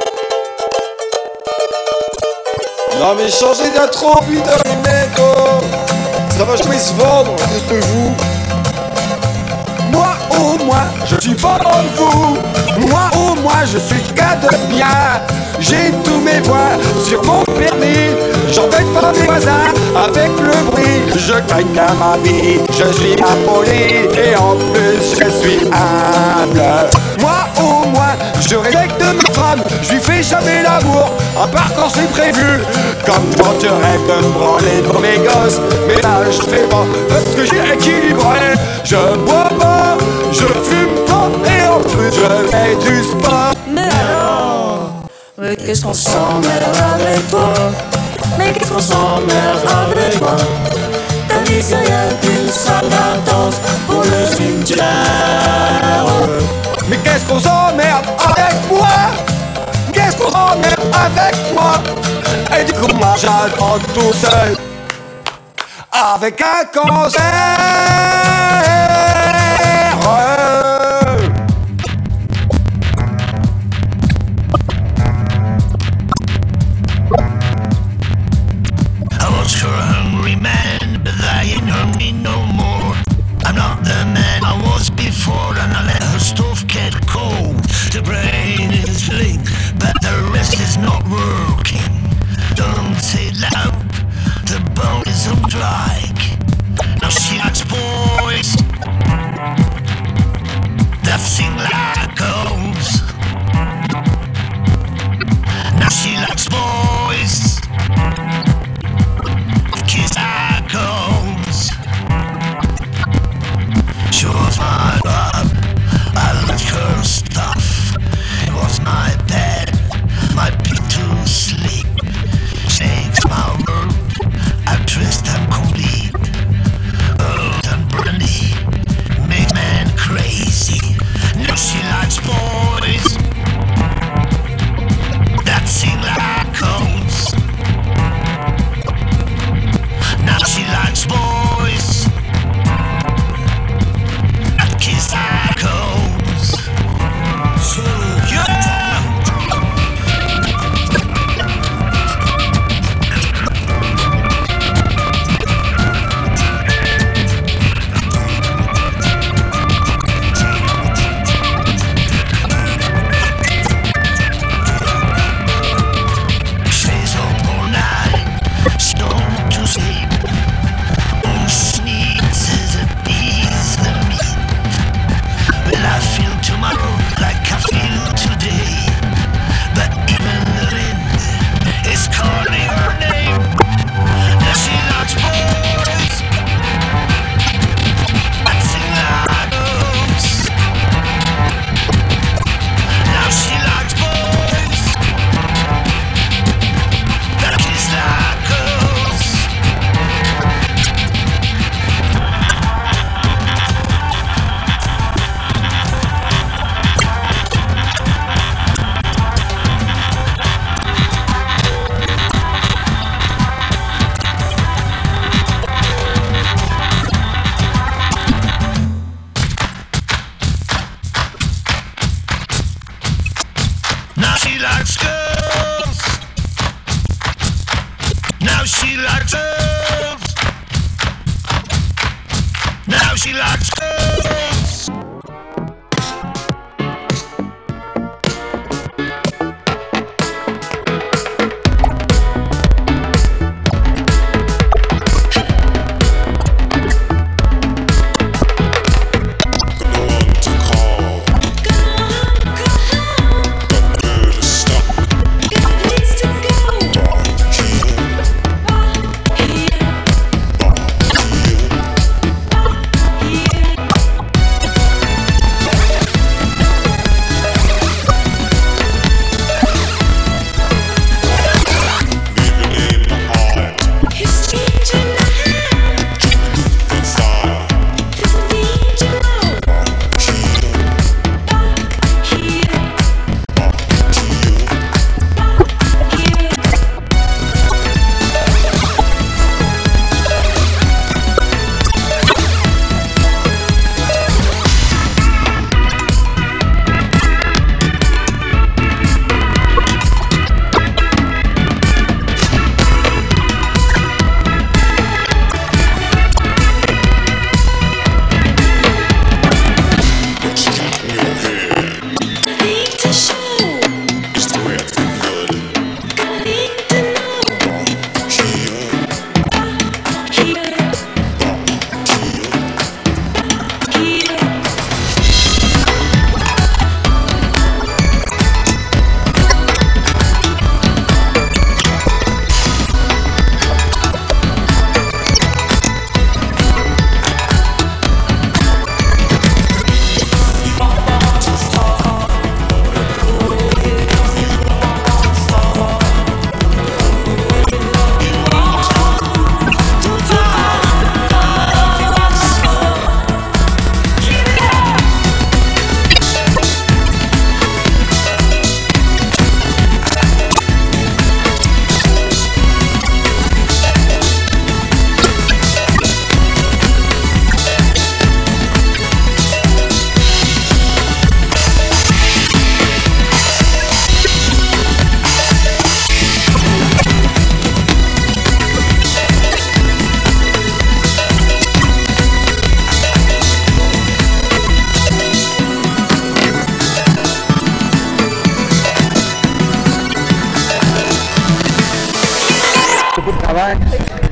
Speaker 5: Non mais changez d'intro, putain les mecs, oh. Ça va jamais se vendre, qu'est-ce que vous? Moi au moins, je suis pas dans vous. Moi au moins, je suis gars de bien. J'ai tous mes voix sur mon permis. J'embête pas mes voisins avec le bruit. Je gagne bien ma vie, je suis impoli. Et en plus, je suis humble. Moi au moins, je respecte ma femme. Je lui fais jamais l'amour, à part quand c'est prévu. Comme quand je rêve de me branler dans mes gosses. Mais là je fais pas, parce que j'ai équilibré. Je bois pas, Je fume pas et en plus je fais du sport.
Speaker 6: Mais alors, mais qu'est-ce qu'on s'emmerde avec toi? Mais qu'est-ce qu'on s'emmerde avec toi? Ta vie c'est rien qu'une salle d'attente pour le cimetière.
Speaker 5: Mais qu'est-ce qu'on s'emmerde avec moi? Qu'est-ce qu'on s'emmerde avec moi? Et du coup moi j'attends tout seul avec un cancer.
Speaker 7: I was for a hungry man, but I ain't hungry no more. I'm not the man I was before, and I let her stuff get cold. The brain is filling, but the rest is not working. Don't say loud, the bone is on dry. Now she likes boys,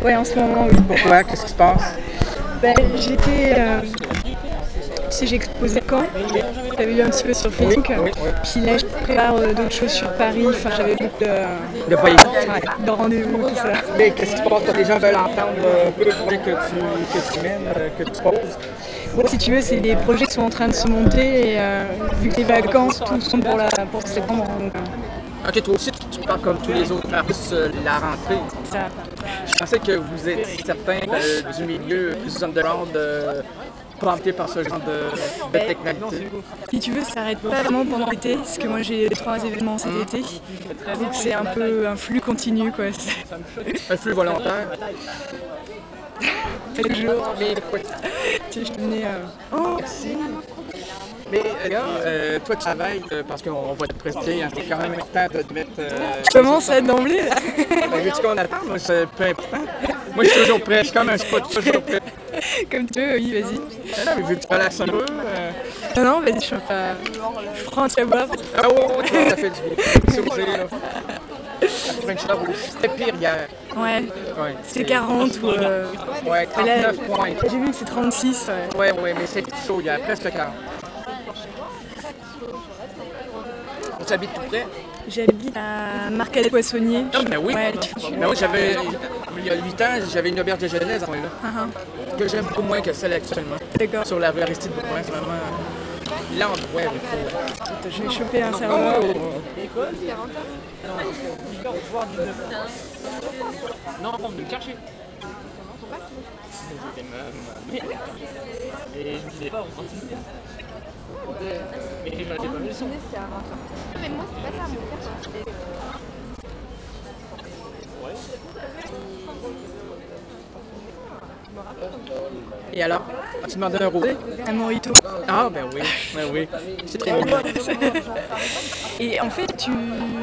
Speaker 8: Ouais, en ce moment, oui.
Speaker 9: Pourquoi? Qu'est-ce qui se passe?
Speaker 8: Ben, j'étais... Euh... Tu sais, j'ai exposé quand j'avais vu un petit peu sur Facebook.
Speaker 9: Oui, oui, oui.
Speaker 8: Puis là, je prépare euh, d'autres choses sur Paris. Enfin, j'avais beaucoup de...
Speaker 9: De voyager.
Speaker 8: Ouais, de rendez-vous, tout ça.
Speaker 9: Mais qu'est-ce qui se passe quand les gens veulent entendre un peu le projet que tu, que tu mènes, euh, que tu poses?
Speaker 8: Bon, si tu veux, c'est des projets qui sont en train de se monter. Et euh, vu que les vacances, tout sont pour, la, pour septembre. Donc, euh...
Speaker 9: Ok, toi aussi, tu, tu parles comme tous les autres artistes euh, la rentrée.
Speaker 8: Ça.
Speaker 9: Je pensais que vous êtes certains euh, du milieu plus underground, euh, prompté par ce genre de, de technicalité.
Speaker 8: Si tu veux, ça s'arrête pas vraiment pendant l'été, parce que moi j'ai trois événements cet été. Donc c'est un peu un flux continu, quoi.
Speaker 9: Un flux volontaire.
Speaker 8: Fait le jour.
Speaker 9: Mais
Speaker 8: tu sais, je venais... Euh... Oh, merci.
Speaker 9: Mais là, euh, toi tu travailles euh, parce qu'on va te prester, hein, c'est quand même important de te mettre... Euh,
Speaker 8: je commence à d'emblée, là.
Speaker 9: Ben, veux-tu qu'on attend? Moi, c'est peu important. Moi, je suis toujours prêt, je suis comme un spot, toujours prêt.
Speaker 8: Comme tu veux, oui, vas-y.
Speaker 9: Ah non, mais veux-tu parler à ça un peu? Euh...
Speaker 8: Non, non, vas-y, je suis pas... Je prends un petit à boire.
Speaker 9: Ah ouais, ouais, ouais, ça fait du bien. C'est osé, là. Après une chaleur, c'était pire hier.
Speaker 8: Ouais,
Speaker 9: ouais
Speaker 8: c'était quarante ou... Euh...
Speaker 9: Ouais, trente-neuf points.
Speaker 8: J'ai vu que c'est trente-six, ouais.
Speaker 9: Ouais, ouais, mais c'est chaud hier, presque quarante. Tu habites tout près?
Speaker 8: J'habite à Marcadet-Poissonnier.
Speaker 9: Ah, ben oui.
Speaker 8: Ouais,
Speaker 9: ben oui, j'avais, il y a huit ans, j'avais une auberge de jeunesse à ce moment-là. Uh-huh. Que j'aime beaucoup moins que celle actuellement.
Speaker 8: D'accord.
Speaker 9: Sur la rue Aristide Bourbon, c'est vraiment l'endroit où il faut.
Speaker 8: Attends, je vais choper un serveur.
Speaker 9: Oh, oh, oh.
Speaker 10: Non, on me chercher. Et je me disais pas, on continue. Mais je m'avais pas mis le son.
Speaker 11: Mais moi, c'est pas ça, mon père.
Speaker 9: Et alors, tu demandais un rosé?
Speaker 8: Un mojito.
Speaker 9: Ah, ben oui, ben oui. C'est très bien.
Speaker 8: Et en fait, tu...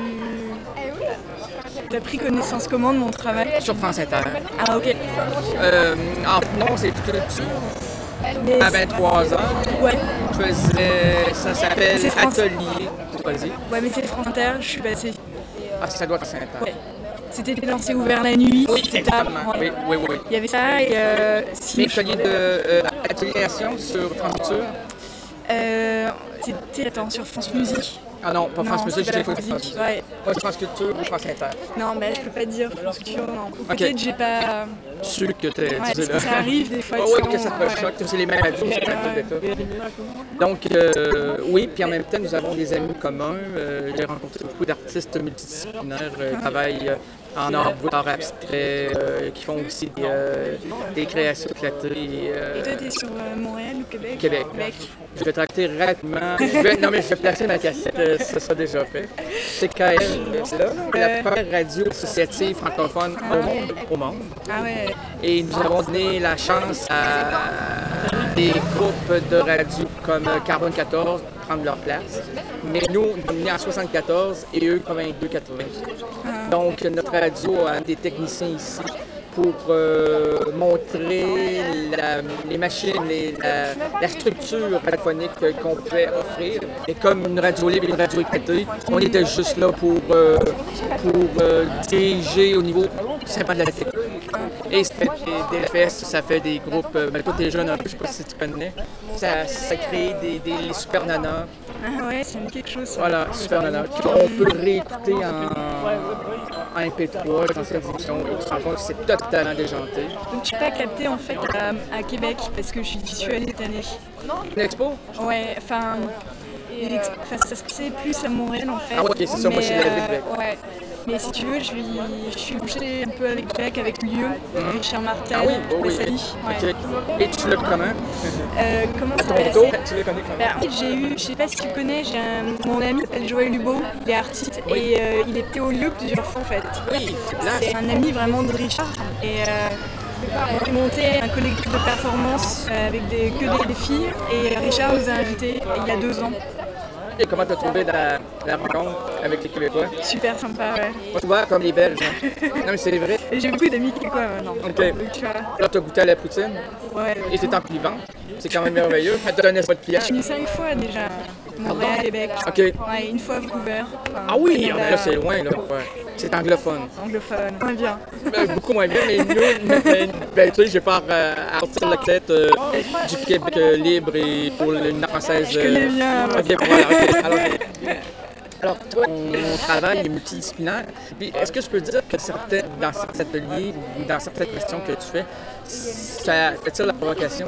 Speaker 8: Tu as pris connaissance comment de mon travail?
Speaker 9: Sur France Inter.
Speaker 8: Ah, ok.
Speaker 9: Euh, en, non, c'est tout dessus. À vingt-trois ans.
Speaker 8: Ouais.
Speaker 9: Je faisais, ça s'appelle Atelier. Vas-y.
Speaker 8: Ouais, mais c'est France Inter, je suis passée.
Speaker 9: Ah, ça doit être France Inter.
Speaker 8: Ouais. C'était lancé ouvert la nuit.
Speaker 9: Oui, exactement. Oui, oui, oui.
Speaker 8: Il y avait ça et... Euh,
Speaker 9: si atelier de euh, atelier création sur France Culture.
Speaker 8: Euh, c'était, attends, sur France Musique.
Speaker 9: Ah non, pas France Musique, j'ai fait
Speaker 8: France ouais.
Speaker 9: Pas France Culture ou France Inter.
Speaker 8: Non, mais je peux pas dire France Culture, non.
Speaker 9: Okay.
Speaker 8: Peut-être j'ai pas...
Speaker 9: Je suis sûr que tu es
Speaker 8: ouais,
Speaker 9: là.
Speaker 8: Ça arrive des fois.
Speaker 9: Oh, oui, que ça te ouais. choque, c'est les mêmes radios, c'est ouais. Donc, euh, oui, puis en même temps, nous avons des amis communs. Euh, j'ai rencontré beaucoup d'artistes multidisciplinaires qui euh, travaillent euh, en art brut, art abstrait, euh, qui font aussi des, euh, des créations éclatées. Euh,
Speaker 8: et toi, t'es sur euh, Montréal ou Québec?
Speaker 9: Québec. Québec. Je vais tracter rapidement. Je vais, non, mais je vais placer ma cassette, euh, ça sera déjà fait. C'est K L, c'est là, la première radio associative francophone ah, au monde. Au monde.
Speaker 8: Ah ouais.
Speaker 9: Et nous avons donné la chance à des groupes de radio comme Carbone quatorze de prendre leur place. Mais nous, nous sommes nés en soixante-quatorze et eux, quatre-vingt-deux quatre-vingts. Donc, notre radio a des techniciens ici pour euh, montrer la, les machines, les, la, la structure radiophonique qu'on pouvait offrir. Et comme une radio libre et une radio éclatée, on était juste là pour, euh, pour euh, diriger au niveau simplement de la technique. Et ça fait des, des fesses, ça fait des groupes, ben toi t'es jeune un peu, je sais pas si tu connais, ça, ça crée des, des les Super Nanas.
Speaker 8: Ah ouais, c'est quelque chose. Ça.
Speaker 9: Voilà, Super Nanas, qu'on peut réécouter en, en M P trois, dans cette édition, et tu te rends compte que c'est totalement déjanté.
Speaker 8: Donc tu peux pas capter en fait à, à Québec, parce que j'y suis allée cette année.
Speaker 9: Une expo?
Speaker 8: Ouais, enfin... ça se passait plus à Montréal en fait.
Speaker 9: Ah ouais, ok, c'est ça, moi je suis allée à Québec.
Speaker 8: Ouais. Mais si tu veux, je suis, je suis bouchée un peu avec Jack, avec Lieu, mmh. Richard Martel,
Speaker 9: ah oui, oh oui.
Speaker 8: Sally. Ouais.
Speaker 9: Okay. Et tu l'as comment?
Speaker 8: euh, Comment ça
Speaker 9: s'est
Speaker 8: passé?
Speaker 9: Tu le connais comment?
Speaker 8: Ben, en fait, j'ai eu, je sais pas si tu connais, j'ai un, mon ami s'appelle Joël Lubeau, il est artiste oui. et euh, il était au lieu plusieurs fois en fait.
Speaker 9: Oui,
Speaker 8: c'est un ami vraiment de Richard. Et euh, on a monté un collectif de performance avec des, que des, des filles et Richard nous a invités il y a deux ans.
Speaker 9: Et comment t'as trouvé la, la rencontre avec les Québécois?
Speaker 8: Super sympa, ouais.
Speaker 9: Moi, tu vois, comme les Belges. Hein. Non, mais c'est vrai.
Speaker 8: J'ai beaucoup d'amis québécois maintenant.
Speaker 9: OK. Donc, là, t'as goûté à la poutine?
Speaker 8: Ouais.
Speaker 9: Et t'es en clivant? C'est quand même merveilleux. Elle te donnait pas de
Speaker 8: Je
Speaker 9: pièces.
Speaker 8: suis venue cinq fois déjà. Montréal, Québec.
Speaker 9: OK.
Speaker 8: Ouais, une fois Vancouver. Enfin,
Speaker 9: Ah oui,
Speaker 8: Canada,
Speaker 9: là, c'est loin, là. Ouais. C'est anglophone.
Speaker 8: anglophone. Moins bien.
Speaker 9: Ben, beaucoup moins bien, mais nous, ben, ben, tu sais, j'ai pas euh, à sortir la tête euh, du Québec euh, libre et pour une française.
Speaker 8: Je connais bien.
Speaker 9: Euh, ok, voilà, ok. Alors, alors, toi, ton travail est multidisciplinaire. Puis, est-ce que je peux dire que certains, dans certains ateliers ou dans certaines questions que tu fais, ça attire la provocation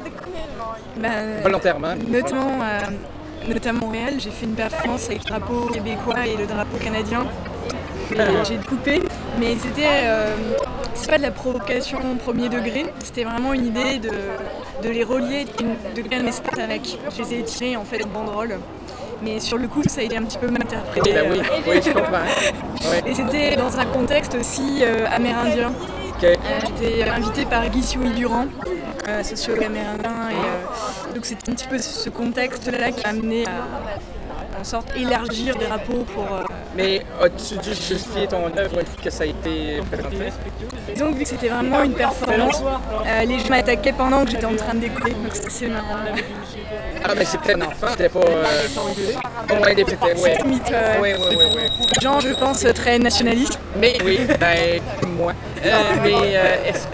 Speaker 8: Ben,
Speaker 9: volontairement?
Speaker 8: Notamment, euh, notamment à Montréal, j'ai fait une performance avec le drapeau québécois et le drapeau canadien. Et j'ai coupé, mais c'était euh, c'est pas de la provocation premier degré, c'était vraiment une idée de, de les relier, de créer un espace avec. Je les ai tirés en fait de banderoles. Mais sur le coup, ça a été un petit peu mal interprété.
Speaker 9: Ben oui, oui, je comprends. Ouais.
Speaker 8: Et c'était dans un contexte aussi euh, amérindien.
Speaker 9: Okay.
Speaker 8: Euh, J'étais invitée par Guy Sioui-Durand, euh, sociologue amérindien, et euh, donc c'était un petit peu ce contexte-là qui m'a amené à, en sorte, élargir des drapeaux pour... Euh...
Speaker 9: Mais as-tu dû justifier ton œuvre une fois que ça a été présenté?
Speaker 8: Disons que vu que c'était vraiment une performance, euh, les gens m'attaquaient pendant que j'étais en train de décoller, donc c'est assez marrant.
Speaker 9: Ah, mais c'était un enfant, c'était pas... Euh... Ouais, des c'était... Ouais.
Speaker 8: Oui,
Speaker 9: oui, oui, oui.
Speaker 8: Des gens, je pense, très nationalistes.
Speaker 9: Mais oui, ben, comme moi. Euh, mais euh, est-ce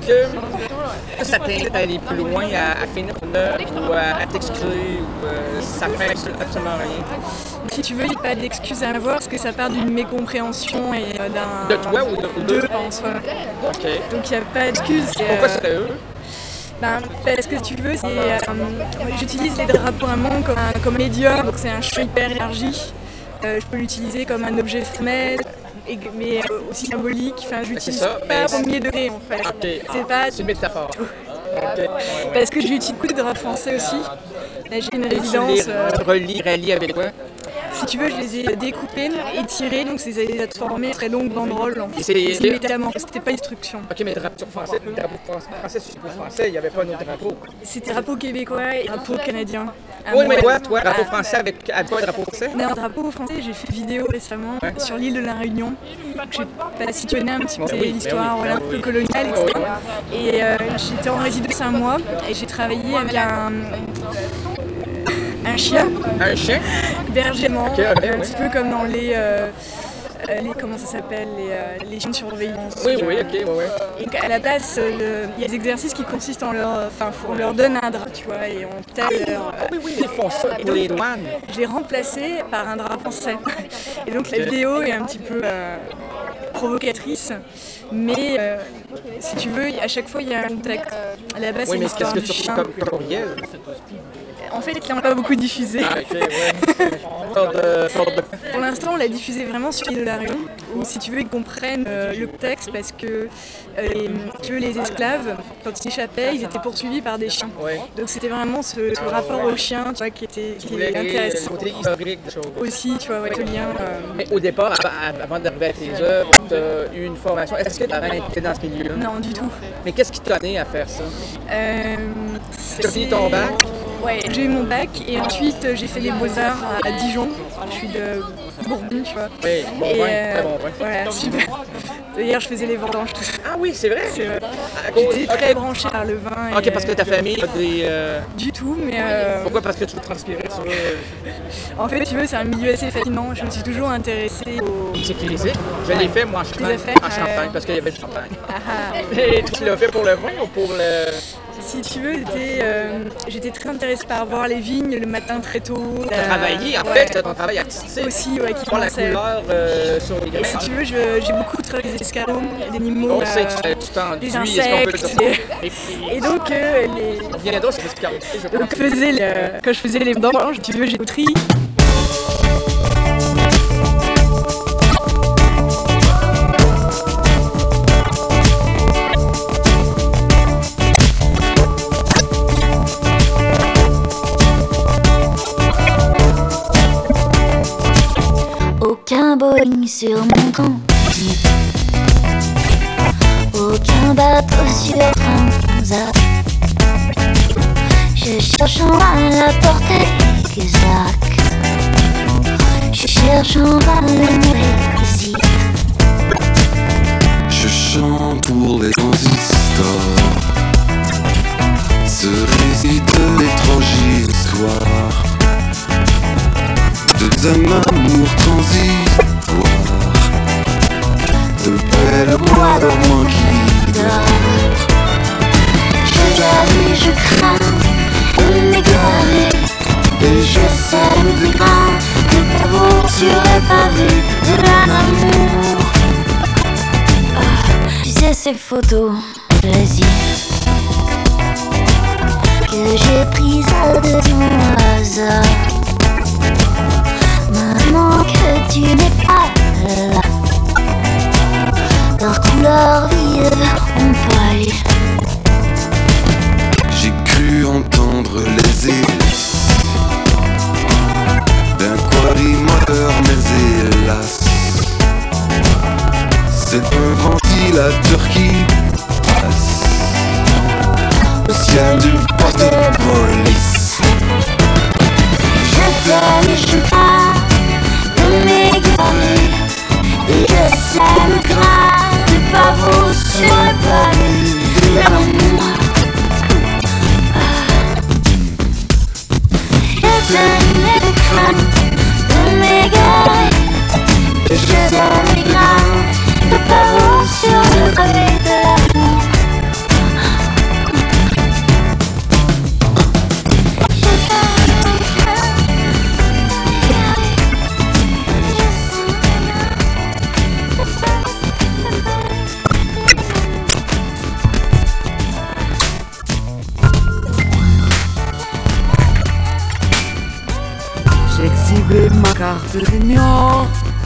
Speaker 9: que ça t'invite à aller plus loin, à, à finir ton œuvre ou à, à t'excuser ou euh, ça fait absolument rien?
Speaker 8: Si tu veux, il n'y a pas d'excuse à avoir parce que ça part d'une mécompréhension et euh, d'un...
Speaker 9: De toi ou de
Speaker 8: d'eux, je pense. Ouais.
Speaker 9: OK.
Speaker 8: Donc il n'y a pas d'excuse.
Speaker 9: Pourquoi
Speaker 8: euh...
Speaker 9: c'était eux?
Speaker 8: Ben, parce que tu veux, c'est, euh, j'utilise les drapeaux vraiment comme un comme médium, donc c'est un champ hyper élargi. Euh, je peux l'utiliser comme un objet éphémère, mais euh, aussi symbolique. Enfin, je l'utilise pas
Speaker 9: mais
Speaker 8: au premier degré en fait.
Speaker 9: Okay.
Speaker 8: C'est pas.
Speaker 9: C'est une métaphore. Okay.
Speaker 8: Parce que j'utilise beaucoup de drapeaux français aussi. Là, j'ai une résidence.
Speaker 9: Tu les euh... relis, relis avec quoi?
Speaker 8: Si tu veux, je les ai découpés, étirés, donc c'est des transformés très longues banderoles.
Speaker 9: C'est
Speaker 8: métalement, c'était pas instruction.
Speaker 9: Ok, mais drapeau français, drapeau français, sur le français, il n'y avait pas notre drapeau.
Speaker 8: C'était drapeau québécois et drapeau canadien.
Speaker 9: Oui, mais toi, toi, drapeau français avec, avec quoi, drapeau français?
Speaker 8: Mais un drapeau français, j'ai fait une vidéo récemment ouais. sur l'île de la Réunion. Je sais pas si tu connais un petit peu oui, l'histoire, oui, voilà, un peu oui. coloniale, et cetera. Oui. Et euh, j'étais en résidence un mois et j'ai travaillé avec un. Un chien.
Speaker 9: Un chien?
Speaker 8: Bergement.
Speaker 9: Okay, okay,
Speaker 8: un
Speaker 9: oui.
Speaker 8: petit peu comme dans les, euh, les comment ça s'appelle, les, euh, les chiens de surveillance.
Speaker 9: Oui, oui, ok, oui, oui.
Speaker 8: Et à la base, il y a des exercices qui consistent en leur, enfin, on leur donne un drap, tu vois, et on taille
Speaker 9: ah,
Speaker 8: leur.
Speaker 9: Oui, oui, ils font ça pour les douanes.
Speaker 8: Je l'ai remplacé par un drap français. Et donc la vidéo est un petit peu euh, provocatrice. Mais euh, si tu veux, à chaque fois il y a un contexte. À la base,
Speaker 9: oui,
Speaker 8: c'est
Speaker 9: mais qu'est-ce que tu
Speaker 8: chien.
Speaker 9: comme courriel?
Speaker 8: En fait, ils n'ont pas beaucoup diffusé.
Speaker 9: Ah, okay, ouais.
Speaker 8: Pour l'instant, on l'a diffusé vraiment sur l'île de la Réunion, où si tu veux, ils comprennent euh, le texte parce que euh, les, tu veux, les esclaves, quand ils s'échappaient, ils étaient poursuivis par des chiens.
Speaker 9: Ouais.
Speaker 8: Donc c'était vraiment ce, ce rapport aux chiens, tu vois, qui était, qui était intéressant.
Speaker 9: Le côté historique des choses.
Speaker 8: Aussi, tu vois, ouais, ce lien. Euh...
Speaker 9: Mais au départ, avant, avant d'arriver à tes œuvres, tu as eu une formation. Est-ce que tu as été dans ce milieu-là?
Speaker 8: Non, du tout.
Speaker 9: Mais qu'est-ce qui t'a amené à faire ça?
Speaker 8: Euh,
Speaker 9: tu as fini ton bac?
Speaker 8: Ouais, j'ai eu mon bac et ensuite j'ai fait les beaux-arts à Dijon. Je suis de Bourbon, tu vois.
Speaker 9: Oui, bon
Speaker 8: et
Speaker 9: vin,
Speaker 8: euh,
Speaker 9: très bon vin.
Speaker 8: Voilà, super. D'ailleurs, je faisais les vendanges, tout ça.
Speaker 9: Ah oui, c'est vrai?
Speaker 8: C'est vrai.
Speaker 9: Ah,
Speaker 8: J'étais
Speaker 9: okay.
Speaker 8: très branchée par le vin.
Speaker 9: Ok,
Speaker 8: et,
Speaker 9: parce que ta famille a des... Euh...
Speaker 8: Du tout, mais... Euh...
Speaker 9: Pourquoi? Parce que tu veux transpirer sur... Euh...
Speaker 8: En fait, tu veux, c'est un milieu assez fascinant. Je me suis toujours intéressée au...
Speaker 9: C'est physique. Je l'ai fait, moi, en Champagne, en Champagne euh... parce qu'il y avait du champagne.
Speaker 8: Ah.
Speaker 9: Et tu l'as fait pour le vin ou pour le...
Speaker 8: Si tu veux, j'étais, euh, j'étais très intéressée par voir les vignes le matin très tôt.
Speaker 9: Tu as travaillé, en fait, c'est ton travail artistique.
Speaker 8: Aussi, ouais, qui
Speaker 9: pour la couleur euh, sur les graines.
Speaker 8: Si tu veux, je, j'ai beaucoup travaillé des escargots, des animaux,
Speaker 9: on sait
Speaker 8: euh,
Speaker 9: que tu t'en
Speaker 8: des
Speaker 9: dis,
Speaker 8: insectes. Des... Et donc, euh, les...
Speaker 9: On vient d'autres, c'est des escargots.
Speaker 8: Donc, je faisais les, quand je faisais les vendanges, si tu veux, j'ai tri.
Speaker 12: Aucun Boeing sur mon cantier, aucun bateau sur Transat. Je cherche en vain la portée exacte, je cherche en vain le mot réquisite.
Speaker 5: Je chante pour les transistors, ce récit de l'étrange histoire de d'un amour transitoire, de belles bois d'amant qui dort.
Speaker 12: Je gagne, je crains de m'égarer, et j'essaie de grain que l'aventure est pavée de l'amour. Ah, tu sais ces photos, vas-y, que j'ai prises de ton hasard. Maintenant que tu n'es pas là, leurs couleurs vives ont pâli.
Speaker 5: J'ai cru entendre les hélices d'un quadrimoteur, mais hélas, c'est un ventilateur qui passe au ciel du poste de police.
Speaker 12: Je t'aime, je crains de m'égarer, et je sais le grain du pavot sur le pavé de l'amour. Je t'aime et je crains de m'égarer, et je sais le grain du pavot sur le pavé de l'amour.
Speaker 13: J'exhibais ma carte senior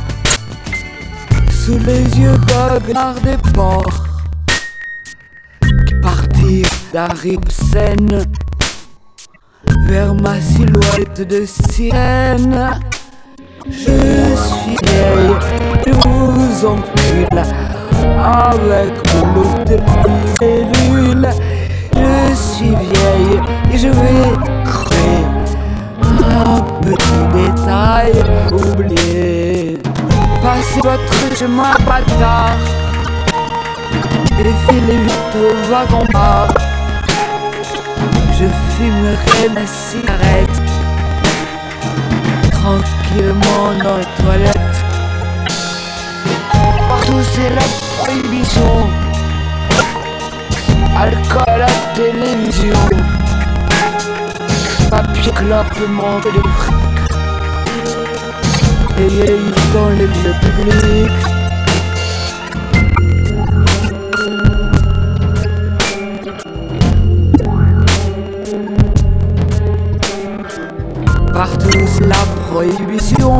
Speaker 13: sous les yeux goguenards des porcs qui partirent d'Aribsen vers ma silhouette de sirène. Je suis vieille, je vous encule avec mon lot de libellule. Je suis vieille et je vais crever. Un petit détail oublié. Passez votre chemin bâtard, défilez vite au wagon-bar. Je fumerai ma cigarette tranquillement dans les toilettes. Partout c'est la prohibition, alcool à la télévision, papier clope, manque de fric, et vieillis dans les lieux publics. Partout c'est la prohibition,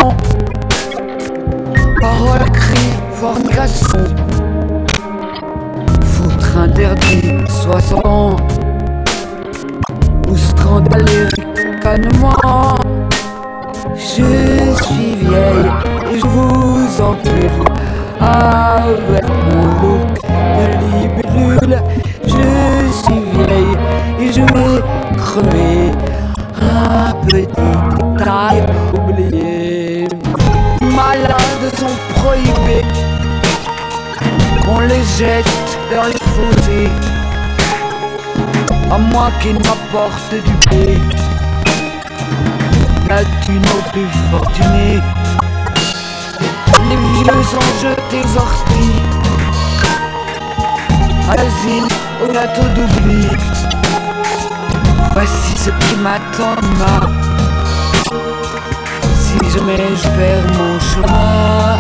Speaker 13: paroles, cris, fornication, foutre interdit, soixante ans, ou scandale et ricanement. Je suis vieille et je vous encule avec mon look de libellule. Je suis vieille et je vais crever. Un petit détail oublié. Malades sont prohibés, on les jette dans les fossés, à moins qu'ils m'apportent du blé. La thune aux plus fortunés, les vieux sont jetés orties, à l'asile, au gâteau d'oubli. Voici ce qui m'attend demain, si jamais je perds mon chemin.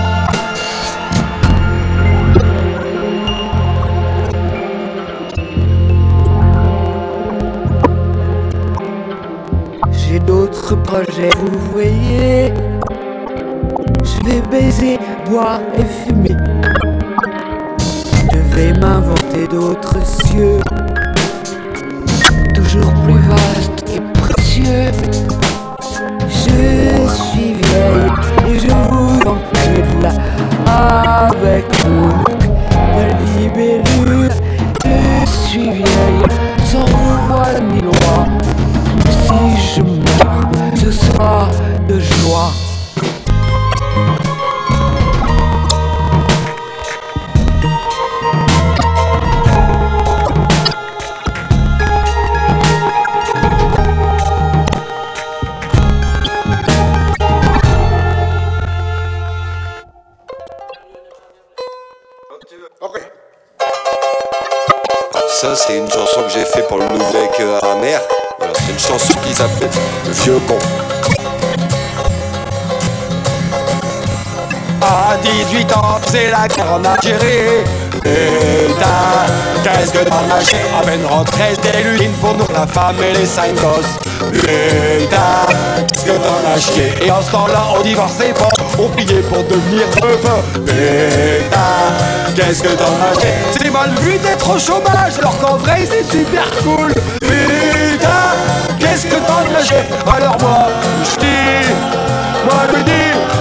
Speaker 13: J'ai d'autres projets, vous voyez. Je vais baiser, boire et fumer. Je vais m'inventer d'autres cieux, toujours plus vastes et précieux. Je suis vieille et je vous encule avec mon look de libellule. Je suis vieille sans voile ni loi. Si je meurs, ce sera de joie.
Speaker 5: ça, c'est une chanson que j'ai fait pour le nouveau avec euh, ma mère. Voilà, c'est une chanson qui s'appelle Le Vieux Con. À dix-huit ans, c'est la guerre en Algérie. Putain, qu'est-ce que t'en as chier. À peine rentré, j'étais l'usine pour nous, la femme et les cinq gosses. Putain, qu'est-ce que t'en as chier. Et en ce temps-là, on divorçait pas, on payait pour devenir veuf. Putain, qu'est-ce que t'en as chier. C'est mal vu d'être au chômage, alors qu'en vrai c'est super cool. Putain, qu'est-ce que t'en as chier. Alors moi, je dis, moi je dis,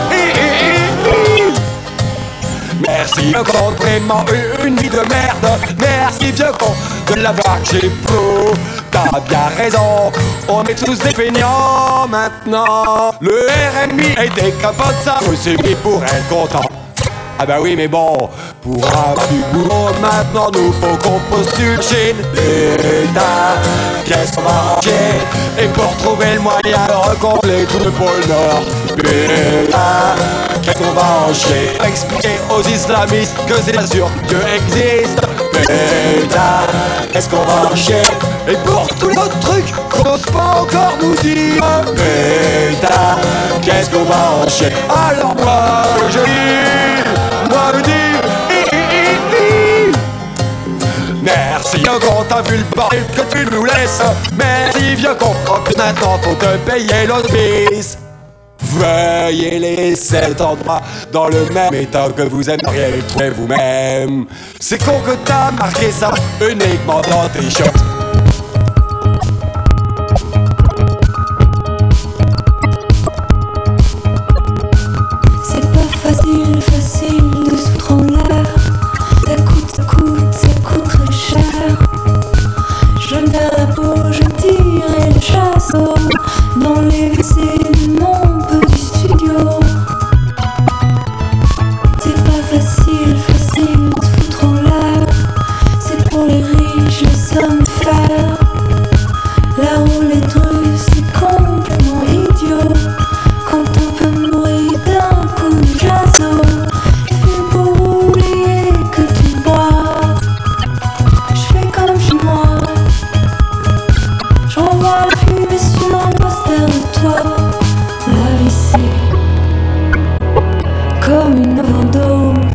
Speaker 5: merci vieux con, vraiment une vie de merde. Merci vieux con de l'avoir que j'ai beau. T'as bien raison, on est tous des feignants maintenant. Le R M I est des capotes, ça me suffit pour être content. Ah bah oui mais bon, pour avoir du boulot maintenant nous faut qu'on postule Chine. Putain, qu'est-ce qu'on va ranger. Et pour trouver le moyen de recombler tout le pôle Nord. Putain, qu'est-ce qu'on va en chier. Expliquer aux islamistes que c'est bien sûr Dieu existe. Putain, qu'est-ce qu'on va en chier. Et pour tous les autres trucs qu'on n'ose pas encore nous dire. Putain, qu'est-ce qu'on va en chier. Alors moi je dis, moi je dis, merci vieux con, t'as vu le bordel que tu nous laisses. Merci vieux con, oh, maintenant faut te payer l'hospice. Veuillez laisser cet endroit dans le même état que vous aimeriez le trouver vous-même. C'est con que t'as marqué ça uniquement dans tes shots.
Speaker 12: C'est pas facile, facile de se foutre en l'air. Ça coûte, ça coûte, ça coûte très cher. Je me perds la peau, je tire et le chasse dans les W C de mon petit studio. C'est pas facile, facile de se foutre en l'air. C'est pour les riches, les somnifères. La roulette russe, c'est complètement idiot. Quand on peut mourir d'un coup de jasso. Fume pour oublier que tu bois. J'fais comme chez moi. J'envoie la fumée sur un poster de toi. La vie c'est comme une overdose.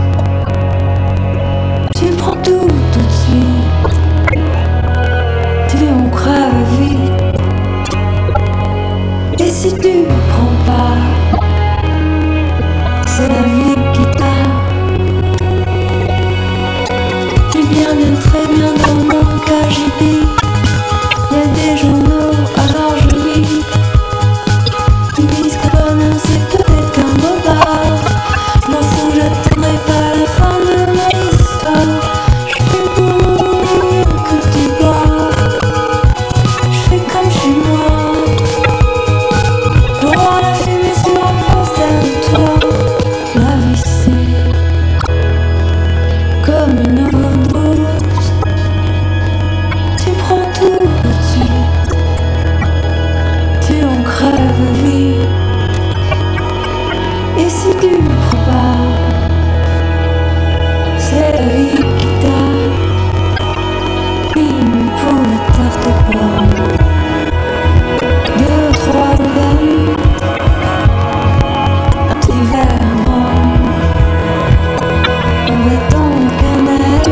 Speaker 12: Tu prends tout tout de suite. Tu en crèves vite. Et si tu prends pas, c'est la vie qui t'a. Tu bien bien très bien dans mon K G B. Y'a des journaux, alors je lis. Ils disent que le bonheur c'est peut-être qu'un bobard. M'en fous, j'attendrai pas la fin de ma histoire. J'fais pour oublier que tu bois. J'fais comme chez moi. Pour voir la fumée sur un poster de toi. La vie c'est comme une overdose. Tu prends tout tout de suite. Tu en crèves vite. Et si tu prends pas, c'est la vie qui t'a. Oui, mais pour la tarte aux pommes, deux, trois bouganes, un petit verre de rhum, un bâton de cannelle.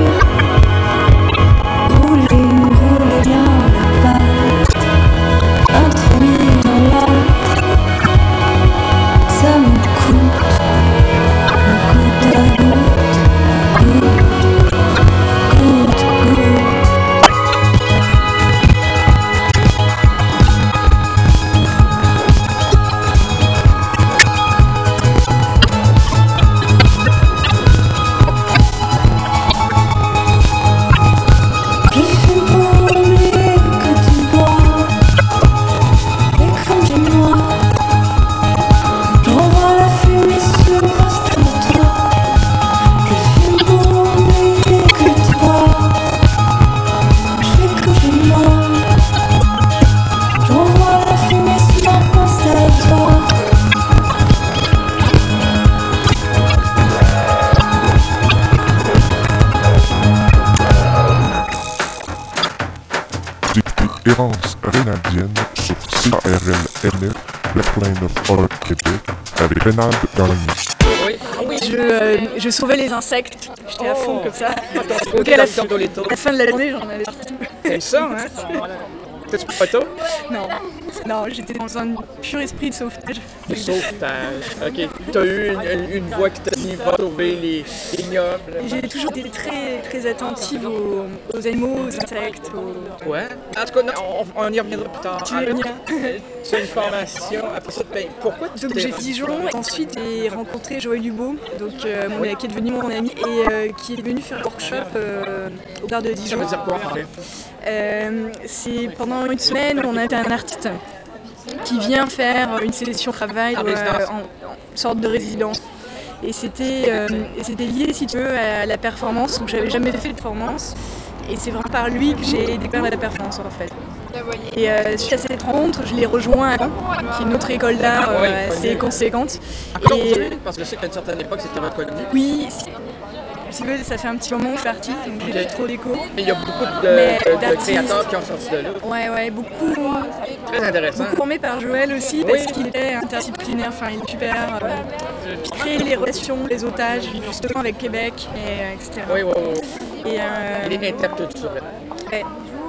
Speaker 12: Roulez, roulez bien la pâte, un trémie dans l'âtre. Ça me coûte
Speaker 1: Errance Rénaldienne sur C K R L M F, Black Plain of Horror Québec, avec Rénald Gagné.
Speaker 8: Oui, oui. Je, euh, je sauvais les insectes, j'étais à fond comme ça. Donc à la, fin, à la fin de la journée, j'en avais partout.
Speaker 9: T'aimes ça, hein? T'as-tu pris photo?
Speaker 8: Non, non, j'étais dans un pur esprit de sauvetage.
Speaker 9: De sauvetage, ok. T'as eu une, une, une voix qui t'a dit va sauver les ignobles.
Speaker 8: J'ai toujours été très, très attentive aux, aux animaux, aux insectes. Aux...
Speaker 9: Ouais. En tout cas, non, on, on y reviendra plus tard.
Speaker 8: Tu y reviens.
Speaker 9: C'est une formation. Après ça, ben, pourquoi tu
Speaker 8: Donc j'ai fait Dijon, ensuite j'ai rencontré Joël Dubo, donc, euh, mon, oui. qui est devenu mon ami et euh, qui est venu faire un workshop euh, au bar de Dijon.
Speaker 9: Ça veut dire quoi en fait?
Speaker 8: Euh, c'est pendant une semaine, on a un artiste qui vient faire une sélection travail euh, en, en sorte de résidence. Et c'était, euh, et c'était lié, si tu veux, à la performance. Donc j'avais jamais fait de performance. Et c'est vraiment par lui que j'ai découvert la performance en fait. Et euh, suite à cette rencontre, je l'ai rejoint à Caen, qui est une autre école d'art euh, assez conséquente.
Speaker 9: Et... Parce que je sais qu'à une certaine époque, c'était reconnu.
Speaker 8: Oui. Si vous voulez, ça fait un petit moment que je suis partie, donc j'ai plus trop d'écho.
Speaker 9: Mais il y a beaucoup de, de, de créateurs qui ont sorti de là.
Speaker 8: Ouais, ouais, beaucoup.
Speaker 9: Très intéressant.
Speaker 8: Beaucoup formés par Joël aussi, parce oui. qu'il était interdisciplinaire, enfin il est super. Euh, il crée les relations, les otages, justement avec Québec, et, et cetera.
Speaker 9: Oui, oui, oui. Et, euh, il est interculturel. Ouais.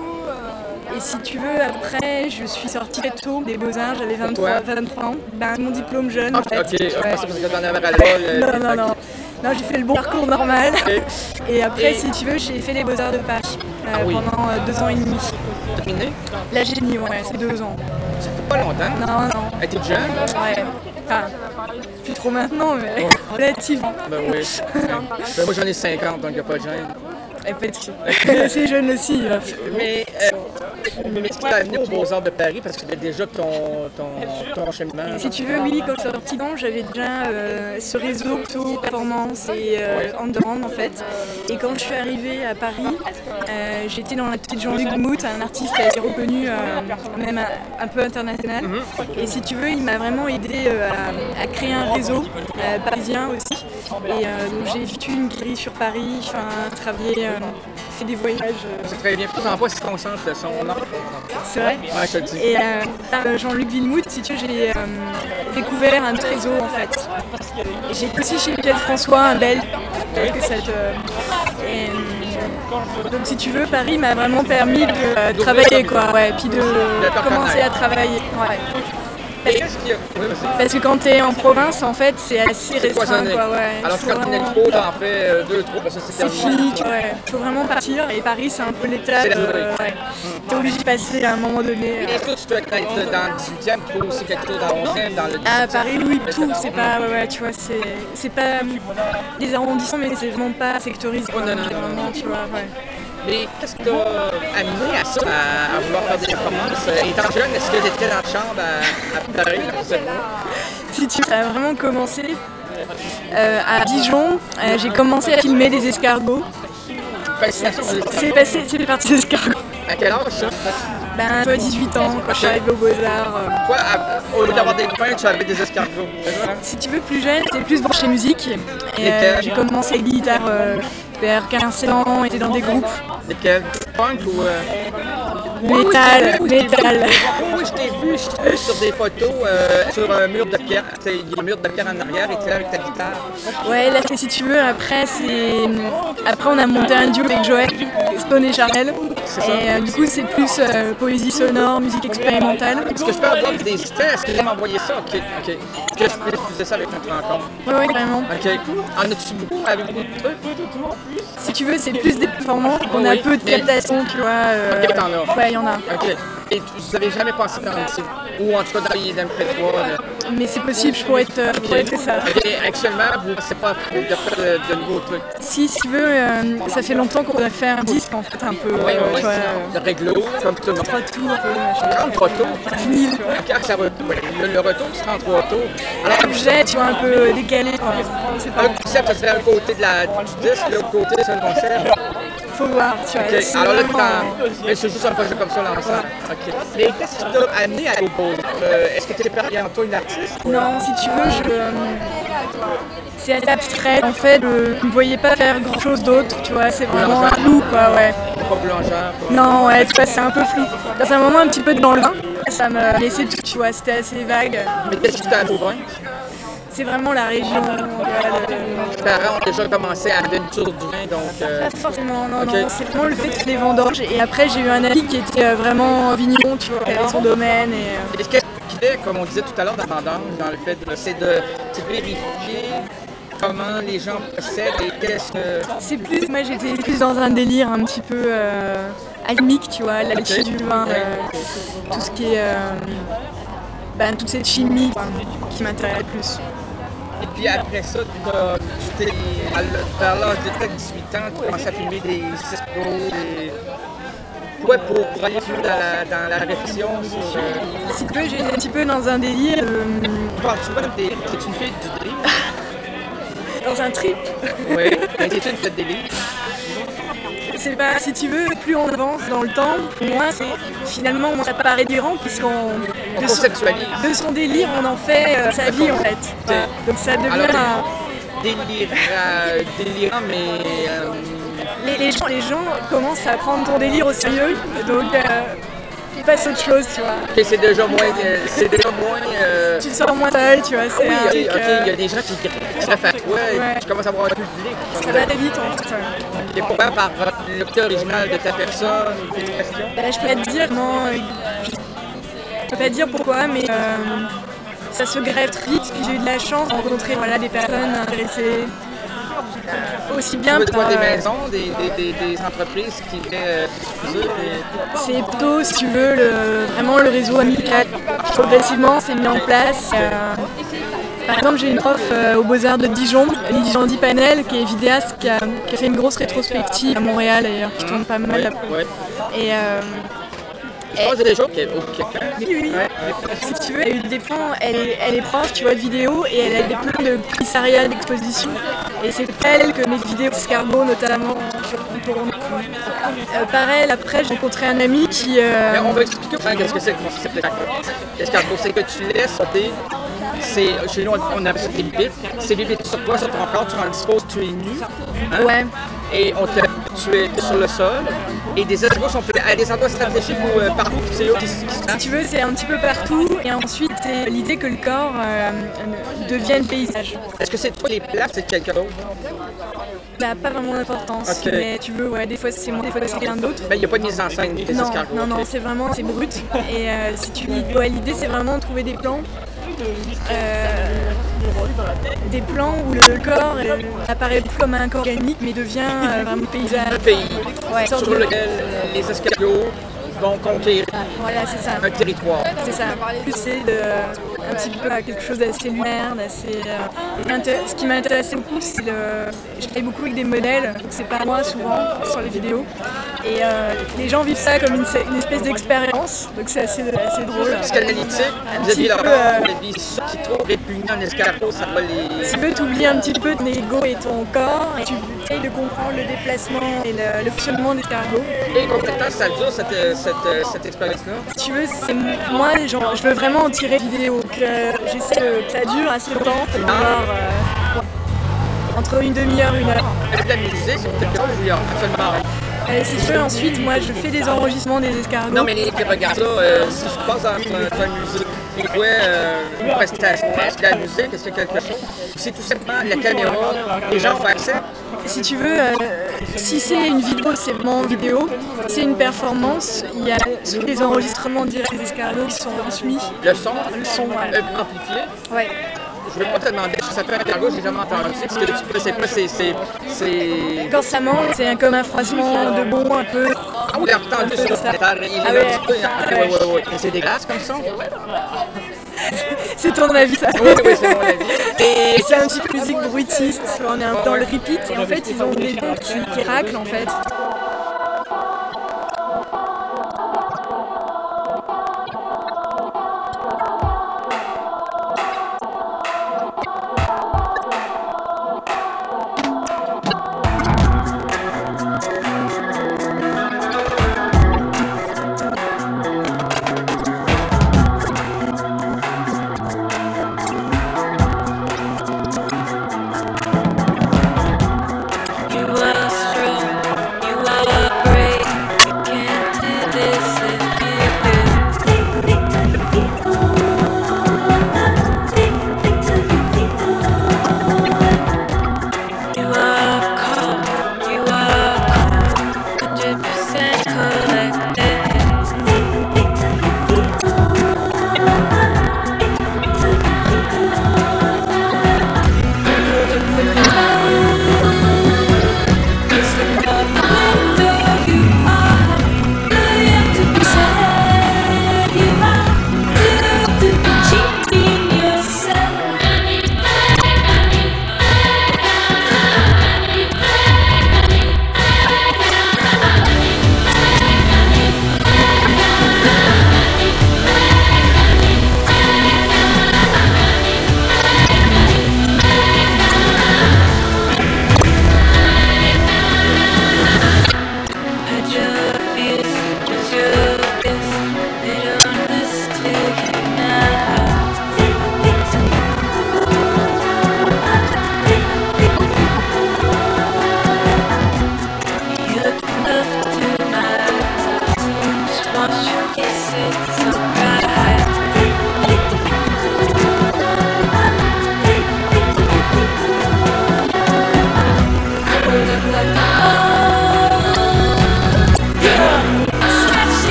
Speaker 8: Et si tu veux, après, je suis sortie très tôt des Beaux-Arts, j'avais vingt-trois, vingt-trois ans. Ben, mon diplôme jeune, en fait.
Speaker 9: Ok, ouais. Parce que t'en avais à l'école.
Speaker 8: Non, non, non. Non, j'ai fait le bon parcours normal. Et après, et... si tu veux, j'ai fait les Beaux-Arts de Paris euh, ah oui. pendant euh, deux ans et demi.
Speaker 9: Terminé?
Speaker 8: Là, j'ai fini, ouais, c'est deux ans.
Speaker 9: Ça fait pas longtemps?
Speaker 8: Non, non.
Speaker 9: Elle était jeune?
Speaker 8: Ouais. Enfin, plus trop maintenant, mais oh. relativement.
Speaker 9: Ben oui. Ben moi, j'en ai cinquante, donc il n'y a pas de gêne.
Speaker 8: Et petit. C'est jeune aussi. Là.
Speaker 9: Mais, euh, mais tu t'es amené aux Beaux-Arts de Paris parce que c'était déjà ton, ton, ton cheminement.
Speaker 8: Si tu veux, oui, quand je suis sortie, j'avais déjà euh, ce réseau plutôt performance et euh, underground en fait. Et quand je suis arrivée à Paris, euh, j'étais dans la petite Jean-Luc Mout, un artiste qui a été reconnu euh, même un, un peu international. Mm-hmm. Et si tu veux, il m'a vraiment aidé euh, à, à créer un réseau euh, parisien aussi. Et euh, donc j'ai effectué une grille sur Paris, enfin, travaillé. Euh, fait des voyages. Euh...
Speaker 9: C'est très bien. Plus en voix, se concentre son art.
Speaker 8: C'est vrai.
Speaker 9: Ouais, je te le dis.
Speaker 8: Et euh, Jean-Luc Villemout, si tu veux, j'ai euh, découvert un réseau en fait. Et j'ai aussi chez Michel François, un Belge. Que cette, euh, et, euh, donc si tu veux, Paris m'a vraiment permis de euh, travailler quoi. Ouais, puis de, de commencer à travailler. Ouais. Parce que quand t'es en province, en fait, c'est assez restreint, quoi, ouais.
Speaker 9: Alors quand t'es expo, t'en fais euh, deux, trois, parce que c'est
Speaker 8: C'est fini, tu vois. Faut vraiment partir, et Paris, c'est un peu l'étape. Euh, ouais. T'es obligé de passer à un moment donné.
Speaker 9: Est-ce que tu peux être dans le dix-huitième, tu peux aussi quelque chose dans le onzième, dans le
Speaker 8: Ah, Paris, oui, tout, c'est pas, ouais, ouais, tu vois, c'est, c'est pas des arrondissements, mais c'est vraiment pas sectorisé.
Speaker 9: Oh, non, non, non, non,
Speaker 8: tu vois, ouais.
Speaker 9: Mais qu'est-ce qui t'a amené à ça, à, à vouloir faire des performances? Étant jeune, est-ce que tu étais dans la chambre à, à Paris?
Speaker 8: Si tu veux, ça a vraiment commencé euh, à Dijon. Euh, j'ai commencé à filmer des escargots. C'est passé, c'est parti des escargots.
Speaker 9: À quel âge ça?
Speaker 8: Ben, toi, dix-huit ans, quand je suis arrivée aux Beaux-Arts. Euh...
Speaker 9: Quoi, au lieu d'avoir des copains, tu avais des escargots?
Speaker 8: Si tu veux, plus jeune, j'étais plus branchée musique. Et euh, j'ai commencé avec guitare euh, vers quinze ans, j'étais dans des groupes.
Speaker 9: Lesquels? Punk ou... Euh...
Speaker 8: Métal, métal.
Speaker 9: Oui, je t'ai vu, je t'ai vu sur des photos euh, sur un mur de pierre. Il y a un mur de pierre en arrière et tu es là avec ta guitare.
Speaker 8: Ouais, là, si tu veux, après, c'est... Après, on a monté un duo avec Joël, Stone et Charnel. Et euh, du coup, c'est plus euh, poésie sonore, musique expérimentale.
Speaker 9: Est-ce que je peux avoir des idées? Est-ce que tu m'as envoyé ça? Ok, ok. Est-ce que je peux diffuser ça avec notre rencontre?
Speaker 8: Oui, oui, vraiment.
Speaker 9: Ok. En as-tu beaucoup avec beaucoup de trucs?
Speaker 8: Si tu veux, c'est plus des performances. On a oui, peu de captation, tu vois. Euh...
Speaker 9: Ok, t'en as.
Speaker 8: Ouais, il y en a.
Speaker 9: Ok. Et vous n'avez jamais pensé faire un style? Ou en tout cas dans les M P trois?
Speaker 8: Mais c'est possible, je pourrais être, okay. pourrais être ça.
Speaker 9: Et actuellement, vous ne pensez pas de faire de, de nouveaux trucs?
Speaker 8: Si, si tu veux, euh, ça fait longtemps qu'on a fait un disque en fait, un peu.
Speaker 9: Oui,
Speaker 8: euh,
Speaker 9: oui, oui. De réglo, comme tout le monde.
Speaker 8: Trois tours, un peu.
Speaker 9: trente-trois tours?
Speaker 8: mille.
Speaker 9: Ok, ça re... le, le retour, c'est trente-trois tours.
Speaker 8: Alors, l'objet, tu vois, un peu décalé.
Speaker 9: C'est pas un concept, ça serait un côté de la, du disque, l'autre côté, c'est un concept.
Speaker 8: Faut voir, tu vois.
Speaker 9: Okay. Alors là, vraiment... mais c'est juste un projet comme ça, l'ensemble. Ok. Mais qu'est-ce qui t'a amené à Beaux-Arts? euh, Est-ce que tu es bientôt une artiste?
Speaker 8: Non, si tu veux, je, euh, c'est assez abstrait. En fait, je ne voyais pas faire grand chose d'autre, tu vois, c'est vraiment
Speaker 9: Boulangère.
Speaker 8: flou, quoi, ouais.
Speaker 9: Pas boulangère. Pas...
Speaker 8: Non, ouais, tu vois, c'est un peu flou. Dans un moment, un petit peu dans le vin, ça me laissait tout, tu vois, c'était assez vague.
Speaker 9: Mais qu'est-ce qui t'a au vin?
Speaker 8: C'est vraiment la région.
Speaker 9: Tes parents ont déjà commencé à donner une tour du vin, donc... Euh...
Speaker 8: Pas forcément, non,
Speaker 9: okay.
Speaker 8: non, c'est vraiment le fait que les vendanges. Et après, j'ai eu un ami qui était vraiment vigneron, tu vois, qui avait son domaine. Et...
Speaker 9: Est-ce qu'il est, comme on disait tout à l'heure, dans vendange, dans le fait de, c'est de, c'est de vérifier comment les gens procèdent et qu'est-ce que... C'est
Speaker 8: plus, moi j'étais plus dans un délire un petit peu euh, alchimique, tu vois, l'alchimie okay. du vin, okay. euh, tout ce qui est... Euh, ben, toute cette chimie quoi, qui m'intéresse le plus.
Speaker 9: Et puis après ça, tu t'es, vers l'âge de peut-être dix-huit ans, tu commences à filmer des escrocs, des... Ouais, pour, pour aller plus dans la, dans la réflexion. Sur, euh...
Speaker 8: Si tu veux, j'étais un petit peu dans un délire... Euh...
Speaker 9: Tu parles-tu pas de délire? C'est une fille du délire?
Speaker 8: Dans un trip.
Speaker 9: Oui, mais c'est une fête délire.
Speaker 8: C'est pas, si tu veux, plus on avance dans le temps, moi, c'est, finalement, ça paraît délirant puisqu'on
Speaker 9: on de, son,
Speaker 8: de son délire, on en fait euh, sa vie en fait. Ouais. Donc ça devient
Speaker 9: alors,
Speaker 8: un...
Speaker 9: délire, euh, délirant, mais... Euh...
Speaker 8: Les, les, gens, les gens commencent à prendre ton délire au sérieux, donc euh, il passe autre chose, tu vois.
Speaker 9: Okay, c'est déjà moins... Euh, c'est déjà moins euh...
Speaker 8: Tu te sens moins seul, tu vois. C'est
Speaker 9: oui,
Speaker 8: un
Speaker 9: okay,
Speaker 8: truc,
Speaker 9: ok,
Speaker 8: euh...
Speaker 9: il y a des gens qui griffent à toi et ouais. Tu commences à avoir un public.
Speaker 8: Ça va très vite en fait.
Speaker 9: Et pourquoi par le côté original de ta personne, tes questions?
Speaker 8: Ben, je peux pas te dire, non, je peux pas te dire pourquoi, mais euh, ça se greffe vite. Puis j'ai eu de la chance de rencontrer voilà, des personnes intéressées. Aussi bien
Speaker 9: tu vois,
Speaker 8: par...
Speaker 9: des maisons, des, des, des, des entreprises qui venaient diffuser des...
Speaker 8: C'est plutôt, si tu veux, le, vraiment le réseau amical. Progressivement, c'est mis en place. Euh, par exemple, j'ai une prof euh, aux Beaux-Arts de Dijon, Lydie Jandy-Panel, qui est vidéaste, qui a, qui a fait une grosse rétrospective à Montréal d'ailleurs, qui tourne pas mal.
Speaker 9: Ouais, ouais.
Speaker 8: Et... Euh,
Speaker 9: Je pense déjà au Québec.
Speaker 8: Oui, oui. Ouais. Si tu veux, elle a eu des plans, elle est, elle est prof, tu vois, de vidéo, et elle a des plans de commissariat d'exposition. Et c'est elle que mes vidéos escargots, notamment, tournent. Euh, pareil, après, j'ai rencontré un ami qui... Euh...
Speaker 9: Mais on va expliquer qu'est-ce que c'est que le concept d'escargot. C'est que tu laisses sauter, c'est, chez nous, on appelle ça des bibites. Ces bibites sur toi, sur ton corps, tu en disposes, tu es nu. Hein?
Speaker 8: Ouais.
Speaker 9: Et on te, tu es sur le sol. Et des escargots sont à des endroits stratégiques ou euh, partout, c'est eux qui, qui se
Speaker 8: Si tu veux, c'est un petit peu partout. Et ensuite, c'est l'idée que le corps euh, devienne paysage.
Speaker 9: Est-ce que c'est toi les places, c'est quelqu'un d'autre?
Speaker 8: Ça n'a pas vraiment d'importance. Okay. Mais tu veux, ouais, des fois c'est moi, des fois c'est quelqu'un d'autre.
Speaker 9: Mais il n'y a pas de mise en scène des
Speaker 8: non,
Speaker 9: escargots.
Speaker 8: Non, non, c'est vraiment, c'est brut. Et euh, si tu ouais, l'idée, c'est vraiment de trouver des plans. Euh, des plans où le corps euh, apparaît plus comme un corps organique mais devient euh, vraiment paysage.
Speaker 9: Un pays
Speaker 8: ouais,
Speaker 9: sur de... lequel les escargots vont conquérir
Speaker 8: voilà, c'est ça.
Speaker 9: un territoire.
Speaker 8: C'est ça. Plus c'est de, un petit peu quelque chose d'assez lunaire, d'assez... Euh, ce qui m'intéressait beaucoup, c'est le... Je travaille beaucoup avec des modèles, c'est pas moi souvent sur les vidéos. Et euh, les gens vivent ça comme une, une espèce d'expérience, donc c'est assez, assez drôle.
Speaker 9: Psychanalytique, vous avez leur euh, vie qui trouve répugnant un escargot, ça va les...
Speaker 8: Tu veux t'oublier un petit peu ton ego et ton corps, et tu essayes de comprendre le déplacement et le, le fonctionnement des escargots.
Speaker 9: Et combien de temps ça dure cette, cette, cette expérience-là?
Speaker 8: Si tu veux, c'est moi, genre, je veux vraiment en tirer vidéo, que euh, j'essaie que ça dure assez longtemps, pour pouvoir, euh, entre une demi-heure et une heure.
Speaker 9: Est-ce que la musique, c'est peut-être quelque chose absolument rien?
Speaker 8: Euh, si tu veux, ensuite, moi, je fais des enregistrements des escargots.
Speaker 9: Non, mais les qui regardent ça, euh, si je passe dans une musique, et quoi, euh, une prestation, est-ce que la musique, est-ce que quelque chose? C'est tout simplement la caméra, les gens ont accès.
Speaker 8: Si tu veux, euh, si c'est une vidéo, c'est vraiment une vidéo. Si c'est une performance, il y a des enregistrements directs des escargots qui sont transmis.
Speaker 9: Le son?
Speaker 8: Le son, ouais.
Speaker 9: Euh, amplifié?
Speaker 8: Ouais.
Speaker 9: Je ne vais pas te demander si ça fait un escargot, j'ai jamais entendu. Ce que tu sais pas, c'est, c'est, c'est...
Speaker 8: Quand ça monte, c'est comme un froissement de bon un peu.
Speaker 9: Ah oui, entendu sur le métal, il est ah, là ouais. un petit peu. Ouais, ouais, ouais, ouais. Et c'est dégueulasse comme ça?
Speaker 8: C'est ton avis, ça?
Speaker 9: Oui, oui, c'est mon avis.
Speaker 8: Et c'est un petit peu musique bruitiste, on est un peu dans le repeat, et en fait, ils ont des tons qui, qui raclent, en fait.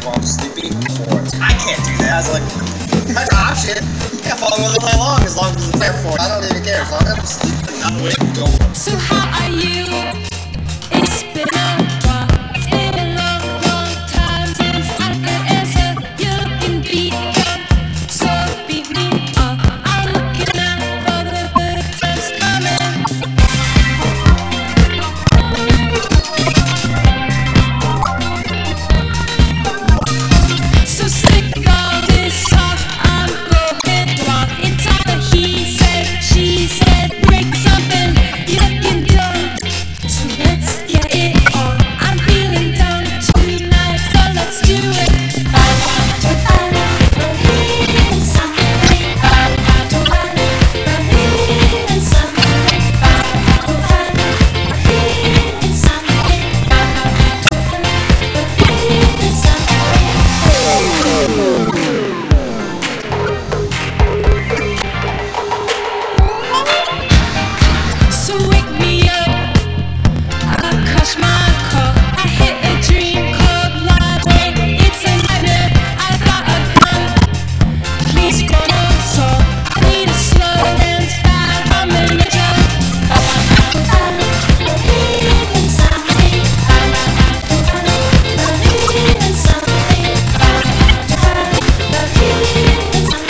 Speaker 14: while I'm sleeping for it. I can't do that. I was like, that's an option. You can follow it all day long as long as it's there for it. I don't even care. As long as I'm sleeping, I'm awake, go for it.
Speaker 12: So how are you? It's been a while. It's been a long, long time since I could answer. You can be done. So beat me up. I'm looking out for the good times coming. So sick of this talk. I'm going wrong. Inside the he said, she said, break something. You looking dumb. So let's get it on. I'm feeling down tonight, so let's do it. I want to find believe in something. I want to find believe in something. I want to find believe in something. I want to find believe in something. So wake me up. I crash my car. I hit a dream called library. It's a nightmare. I got a gun. Please run on talk. I need a slow dance by a manager. I want to find believe in something. I want to find believe in something. I want to find believe in something.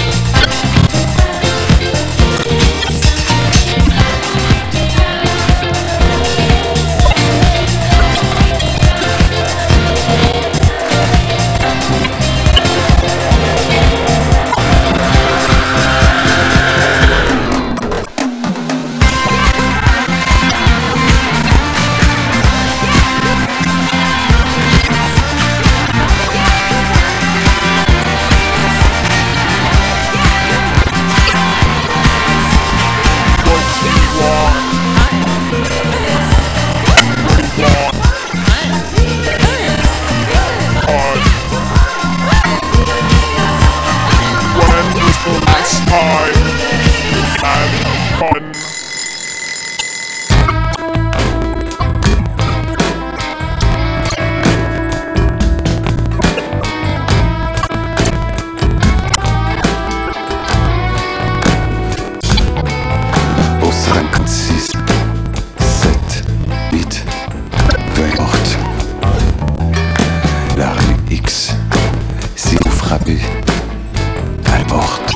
Speaker 15: Au cinquante-six, sept, huit, peu importe. La rue X, si vous frappez à la porte.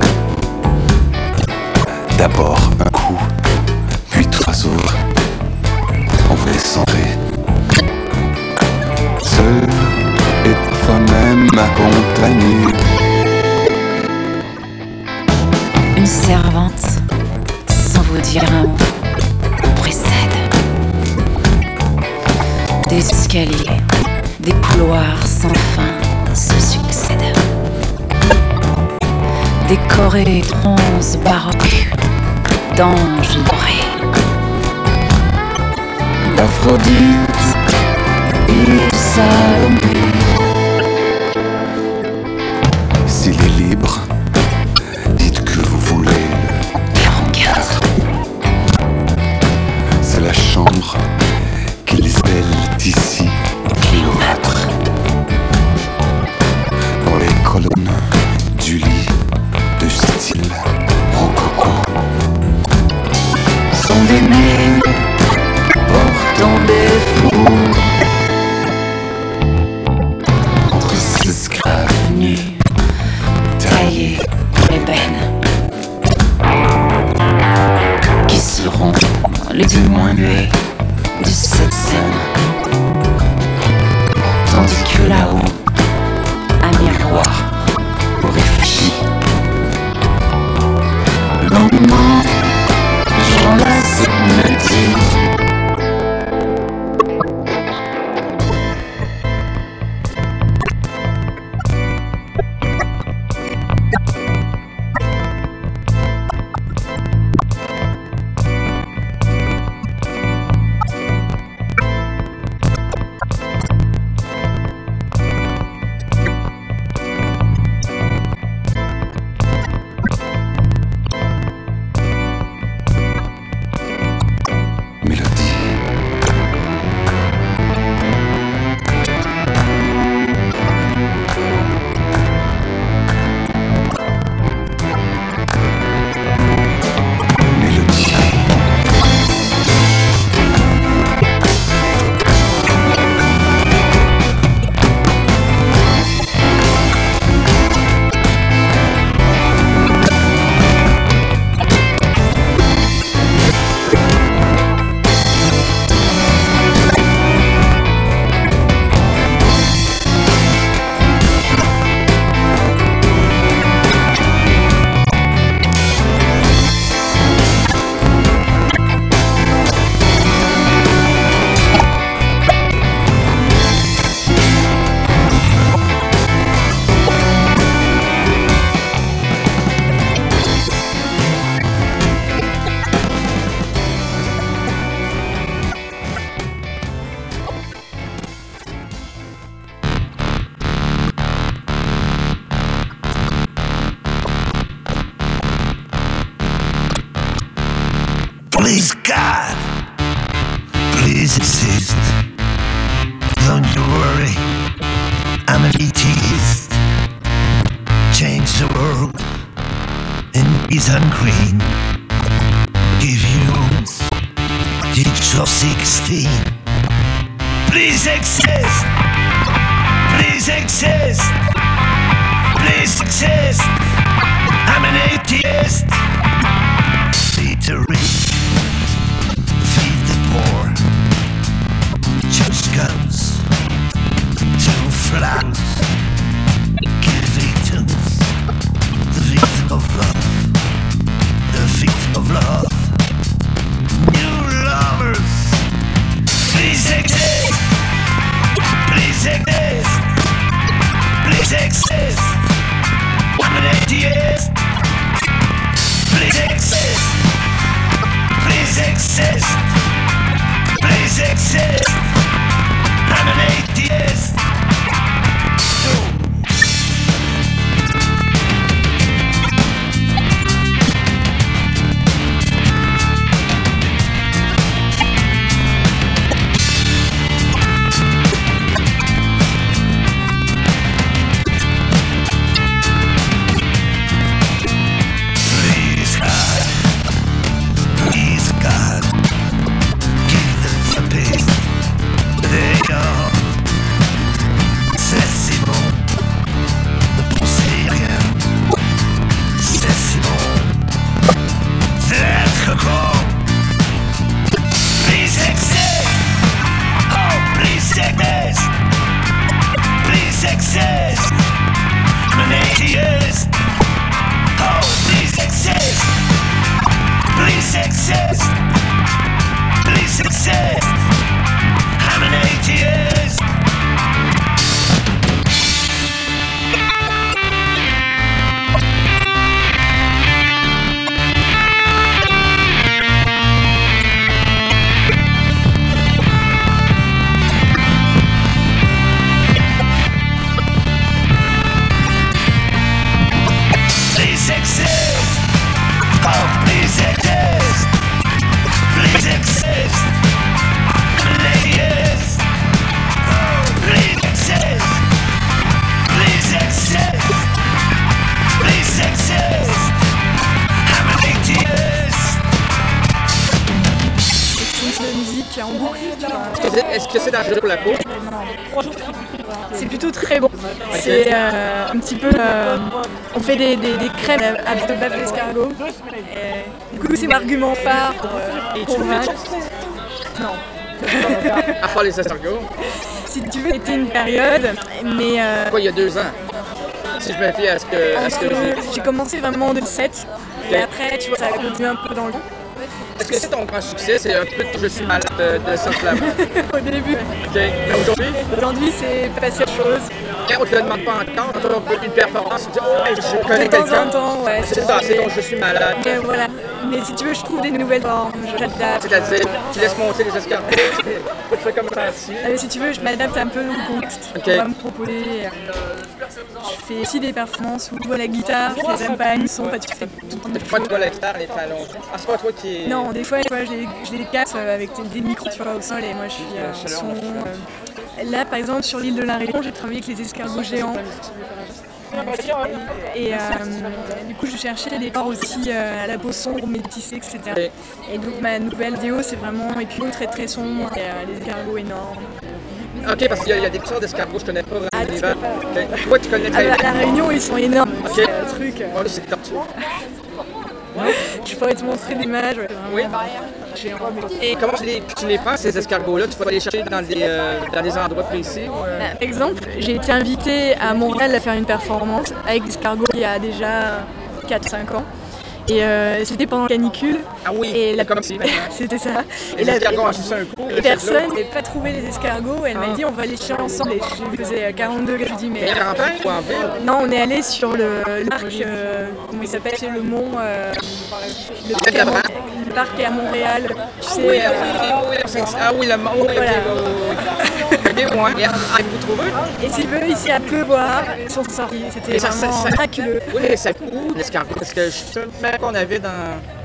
Speaker 15: D'abord un coup, puis trois autres. On vous laisse entrer. Seul et parfois même accompagné.
Speaker 16: Une servante, sans vous dire un mot, vous précède. Des escaliers, des couloirs sans fin se succèdent. Décorés de bronze baroque, d'anges dorés.
Speaker 15: D'Aphrodite et Salomé. S'il est libre, dites que vous voulez le
Speaker 16: quarante-quatre.
Speaker 15: C'est la chambre qu'ils appellent ici Cléopâtre. Dans les colonnes du lit de style rococo sont des nez portant des fours entre six esclaves nus taillés pour l'ébène qui seront les témoins muets de cette scène, tandis que là-haut un miroir vous réfléchit. Lentement, j'enlace hypnotique.
Speaker 7: Please God, please exist. Don't you worry, I'm an atheist. Change the world and peace and green. Give humans the age of sixteen. Please exist. Please exist. Please exist. I'm an atheist. Feed the rich, feed the poor. Choose guns, two flags. Kill victims, the victim of love, the victim of love. New lovers, please exist. Please exist. Please exist. I'm an atheist. Please exist. Please exist. Please exist. I'm an atheist.
Speaker 9: Est-ce que c'est dangereux pour la peau?
Speaker 8: C'est plutôt très bon. Okay. C'est euh, un petit peu... Euh, on fait des, des, des crèmes à base de bave d'escargot. Du coup, c'est mon argument phare pour, euh, pour vaincre. Non.
Speaker 9: À part les escargots?
Speaker 8: Si tu veux, c'était une période, mais... Euh,
Speaker 9: Quoi, il y a deux ans? Si je me fie à ce que, à ce que j'ai...
Speaker 8: J'ai commencé vraiment en deux mille sept. Okay. Et après, tu vois, ça a continué un peu dans le temps.
Speaker 9: Est-ce que c'est ton grand succès? C'est un peu je suis malade de, de Saint-Flamand.
Speaker 8: Au début.
Speaker 9: OK. Mais aujourd'hui?
Speaker 8: Aujourd'hui, c'est passé autre chose.
Speaker 9: Et on te le demande pas encore. Quand on a une performance, tu dis oh, je connais quelqu'un.
Speaker 8: De temps en temps, ouais.
Speaker 9: C'est ça, c'est donc je suis malade.
Speaker 8: Mais voilà. Mais si tu veux, je trouve des nouvelles formes. J'adapte.
Speaker 9: C'est-à-dire, tu laisses monter les escargots. Tu fais comme ça ici.
Speaker 8: Ah, mais si tu veux, je m'adapte un peu au contexte. Okay. On va me proposer. Je fais aussi des performances où la guitare, je les aime pas à l'unisson. Enfin, tu fais tout.
Speaker 9: Des fois, tu vois la guitare, les talons. Ah, c'est pas toi qui.
Speaker 8: Non, des fois, fois je, les, je les casse avec des micros tu vois, au sol et moi je suis euh, son. Euh, là, par exemple, sur l'île de la Réunion, j'ai travaillé avec les escargots géants. Et euh, du coup, je cherchais des corps aussi euh, à la peau sombre, métissée, et cetera. Et donc, ma nouvelle vidéo, c'est vraiment épique, très très sombre, et euh, les escargots énormes.
Speaker 9: Ok, parce qu'il y, y a des sortes d'escargots, je connais pas vraiment ah, l'hiver. Okay. Toi, tu connais très
Speaker 8: bien. À la Réunion, ils sont énormes.
Speaker 9: Ok.
Speaker 8: C'est un truc.
Speaker 9: Bon, c'est tortue.
Speaker 8: Je pourrais te montrer l'image. Ouais,
Speaker 9: oui. Et comment tu les, tu les prends, ces escargots-là? Tu vas les chercher dans des, euh, dans des endroits précis? Ou euh...
Speaker 8: Par exemple, j'ai été invitée à Montréal à faire une performance avec des escargots il y a déjà quatre cinq ans. Et euh, c'était pendant la canicule.
Speaker 9: Ah oui,
Speaker 8: et la...
Speaker 9: comme si.
Speaker 8: C'était ça.
Speaker 9: Et, et les escargots ont juste un coup.
Speaker 8: Et personne n'avait pas trouvé les escargots. Elle ah. m'a dit on va les chercher ensemble. Et je faisais quarante degrés. Je lui dis mais.
Speaker 9: Et en campagne ou en ville?
Speaker 8: Non, on est allé sur le, le parc. Euh, comment il s'appelle? C'est le mont. Euh, le, parc à, le parc est à Montréal. Tu sais.
Speaker 9: Oui, euh, oui, oui, ah oui, le mont. Oui, voilà. Ok, moi. Et vous trouvez?
Speaker 8: Et s'ils veulent ici à pleuvoir, ils sont sortis. C'était vraiment miraculeux.
Speaker 9: Oui, mais ça coûte l'escargot. Parce que je sais qu'on avait dans.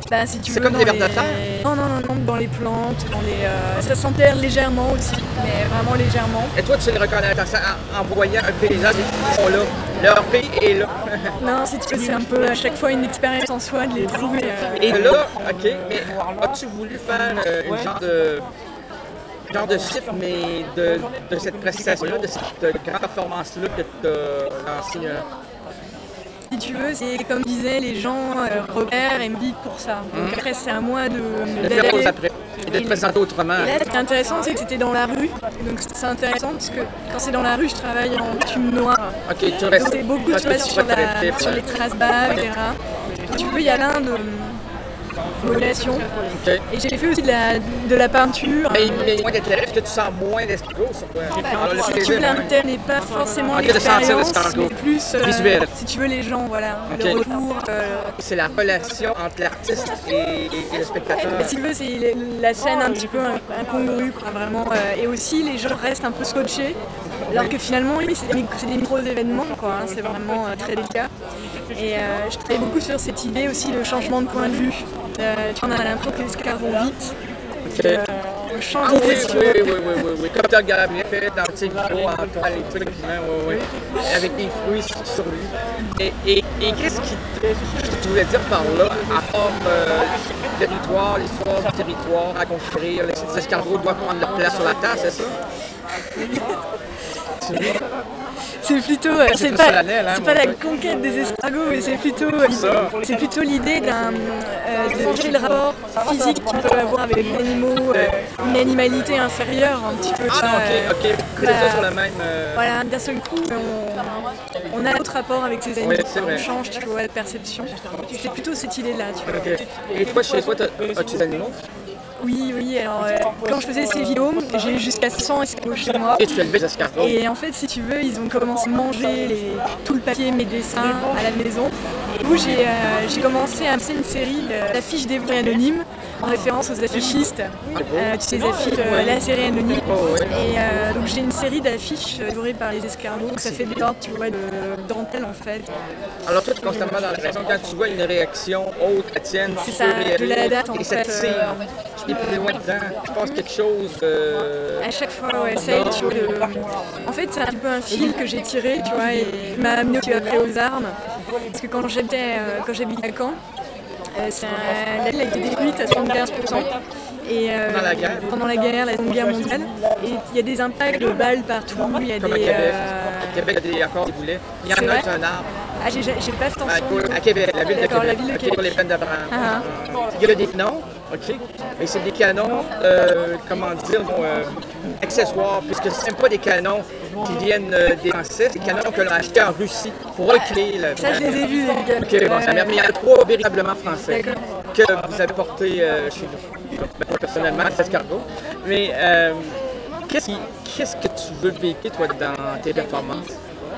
Speaker 8: Bah, si tu
Speaker 9: C'est
Speaker 8: veux,
Speaker 9: comme
Speaker 8: dans
Speaker 9: des vers
Speaker 8: les-
Speaker 9: de terre?
Speaker 8: Non, non, non, non, dans les plantes, dans les, euh, ça s'enterre légèrement aussi, mais vraiment légèrement.
Speaker 9: Et toi, tu les reconnais en, en voyant un paysage, ils sont là. Leur pays est là.
Speaker 8: Non, si tu veux, c'est un peu à chaque fois une expérience en soi de les trouver. euh,
Speaker 9: Et là, ok, mais as-tu voulu faire euh, une genre de genre de site, mais de, de cette prestation-là, de cette grande performance-là que tu as lancée? Euh...
Speaker 8: Si tu veux, c'est comme disaient les gens, euh, repèrent et me vivent pour ça. Donc après, c'est à moi de
Speaker 9: De faire pause après. Et de te présenter autrement.
Speaker 8: Et là, ce qui est intéressant, c'est que c'était dans la rue. Donc c'est intéressant parce que quand c'est dans la rue, je travaille en tume noire.
Speaker 9: Ok, tu restes.
Speaker 8: Donc c'est beaucoup
Speaker 9: parce
Speaker 8: tu
Speaker 9: que
Speaker 8: vois,
Speaker 9: tu
Speaker 8: sur,
Speaker 9: préfères
Speaker 8: la,
Speaker 9: être
Speaker 8: sur les traces bas, et cetera. Si tu veux, il y a plein de modulation.
Speaker 9: Okay.
Speaker 8: Et j'ai fait aussi de la, de la peinture.
Speaker 9: Mais, mais moins d'intérêt, est-ce que tu sens moins d'escargot sur toi? Alors, le
Speaker 8: Si
Speaker 9: plaisir,
Speaker 8: tu veux, l'intérêt n'est pas forcément
Speaker 9: Ok, de sentir
Speaker 8: l'expérience,
Speaker 9: l'escargot.
Speaker 8: mais plus, euh,
Speaker 9: Visuel.
Speaker 8: si tu veux, les gens, voilà,
Speaker 9: Ok.
Speaker 8: le retour. euh,
Speaker 9: C'est la relation entre l'artiste et, et- et le spectateur.
Speaker 8: Mais si tu veux, c'est le- la scène un petit peu incongrue, quoi, vraiment. euh, et aussi, les gens restent un peu scotchés, alors que finalement, oui, c'est des, c'est des micros événements, quoi. Hein, c'est vraiment euh, très délicat. Et euh, je travaille beaucoup sur cette idée aussi de changement de point de vue. Euh, tu vois, on a l'impression que les escars vont vite.
Speaker 9: Ok.
Speaker 8: Euh, on change
Speaker 9: Ah oui,
Speaker 8: d'idée,
Speaker 9: oui,
Speaker 8: si tu
Speaker 9: oui,
Speaker 8: veux.
Speaker 9: oui, oui, oui, oui. Comme tu regardes bien fait dans tes micros, en toile et trucs, hein, oui, oui. Avec des fruits sur lui. Et, et, et qu'est-ce qui qu'est-ce que tu voulais dire par là, à part euh, le territoire, l'histoire du territoire à conquérir, les escargots doivent prendre leur place sur la terre, c'est ça?
Speaker 8: C'est plutôt, euh,
Speaker 9: C'est
Speaker 8: c'est
Speaker 9: plus
Speaker 8: pas,
Speaker 9: solennel, hein,
Speaker 8: c'est
Speaker 9: mon
Speaker 8: pas la
Speaker 9: truc.
Speaker 8: conquête des escargots, mais c'est plutôt, euh,
Speaker 9: Ça.
Speaker 8: c'est plutôt l'idée d'un, euh, de gérer le rapport physique qu'on peut avoir avec les animaux, euh, une animalité inférieure un petit peu.
Speaker 9: Ah
Speaker 8: ça,
Speaker 9: non,
Speaker 8: euh,
Speaker 9: ok, ok. Coller ça sur le même. euh,
Speaker 8: Voilà, d'un seul coup, on, on a notre rapport avec ces animaux,
Speaker 9: Oui, c'est vrai.
Speaker 8: on change, tu vois, la perception. C'est plutôt cette idée-là, tu vois.
Speaker 9: Ok. Et toi, chez toi, t'as- as-tu des animaux?
Speaker 8: Oui, oui, alors euh, quand je faisais ces vidéos, j'ai eu jusqu'à cent escargots chez moi.
Speaker 9: Et tu élevais des escargots?
Speaker 8: Et en fait, si tu veux, ils ont commencé à manger les- tout le papier, mes dessins à la maison. Et du coup, j'ai euh, j'ai commencé à faire une série de- d'affiches dévorées anonymes, en référence aux affichistes. Euh, tu sais, les affiches, euh, la série anonyme. Et euh, donc, j'ai une série d'affiches euh, dévorées par les escargots. Donc, ça fait des sortes, tu vois, de dentelle en fait.
Speaker 9: Alors toi, tu es constamment dans la réaction. Quand tu vois une réaction autre à tienne,
Speaker 8: C'est
Speaker 9: tu
Speaker 8: ça,
Speaker 9: peux réagir
Speaker 8: je l'adapte, en
Speaker 9: et ça
Speaker 8: fait,
Speaker 9: te
Speaker 8: euh,
Speaker 9: tire. Tu es plus loin dedans. Tu penses quelque chose. Euh...
Speaker 8: À chaque fois, ouais, essaye, tu vois, de... En fait, c'est un peu un fil que j'ai tiré, tu vois, et il m'a amené après aux armes. Parce que quand j'étais, euh, quand j'habitais à Caen, euh, c'est un- la ville a été détruite à soixante-quinze pour cent. Et, euh,
Speaker 9: Pendant la guerre?
Speaker 8: Pendant la guerre, la Seconde Guerre mondiale. Et il y a des impacts de balles partout, il y a
Speaker 9: Comme
Speaker 8: des...
Speaker 9: à Québec.
Speaker 8: euh,
Speaker 9: À Québec, il y a des, encore des boulets. Il y en
Speaker 8: C'est
Speaker 9: a
Speaker 8: vrai?
Speaker 9: qui un arbre.
Speaker 8: Ah, j'ai j'ai pas cette
Speaker 9: À,
Speaker 8: tension.
Speaker 9: à Québec, la ville de
Speaker 8: D'accord,
Speaker 9: Québec.
Speaker 8: la ville de
Speaker 9: Ok,
Speaker 8: Québec.
Speaker 9: pour les peines d'Abraham.
Speaker 8: Ah,
Speaker 9: Il y a des canons, ok? Mais c'est des canons, euh, comment dire, euh, accessoires, puisque ce ne sont pas des canons qui viennent euh, des Français, c'est des canons que l'on a achetés en Russie pour recréer le.
Speaker 8: Ça, je les ai vus, les gars.
Speaker 9: Ok, bon, ça m'a remis à trois véritablement français
Speaker 8: D'accord.
Speaker 9: que vous avez portés euh, chez vous. Ben, pas personnellement, c'est escargot. Mais euh, qu'est-ce qui- qu'est-ce que tu veux véhiculer, toi, dans tes performances?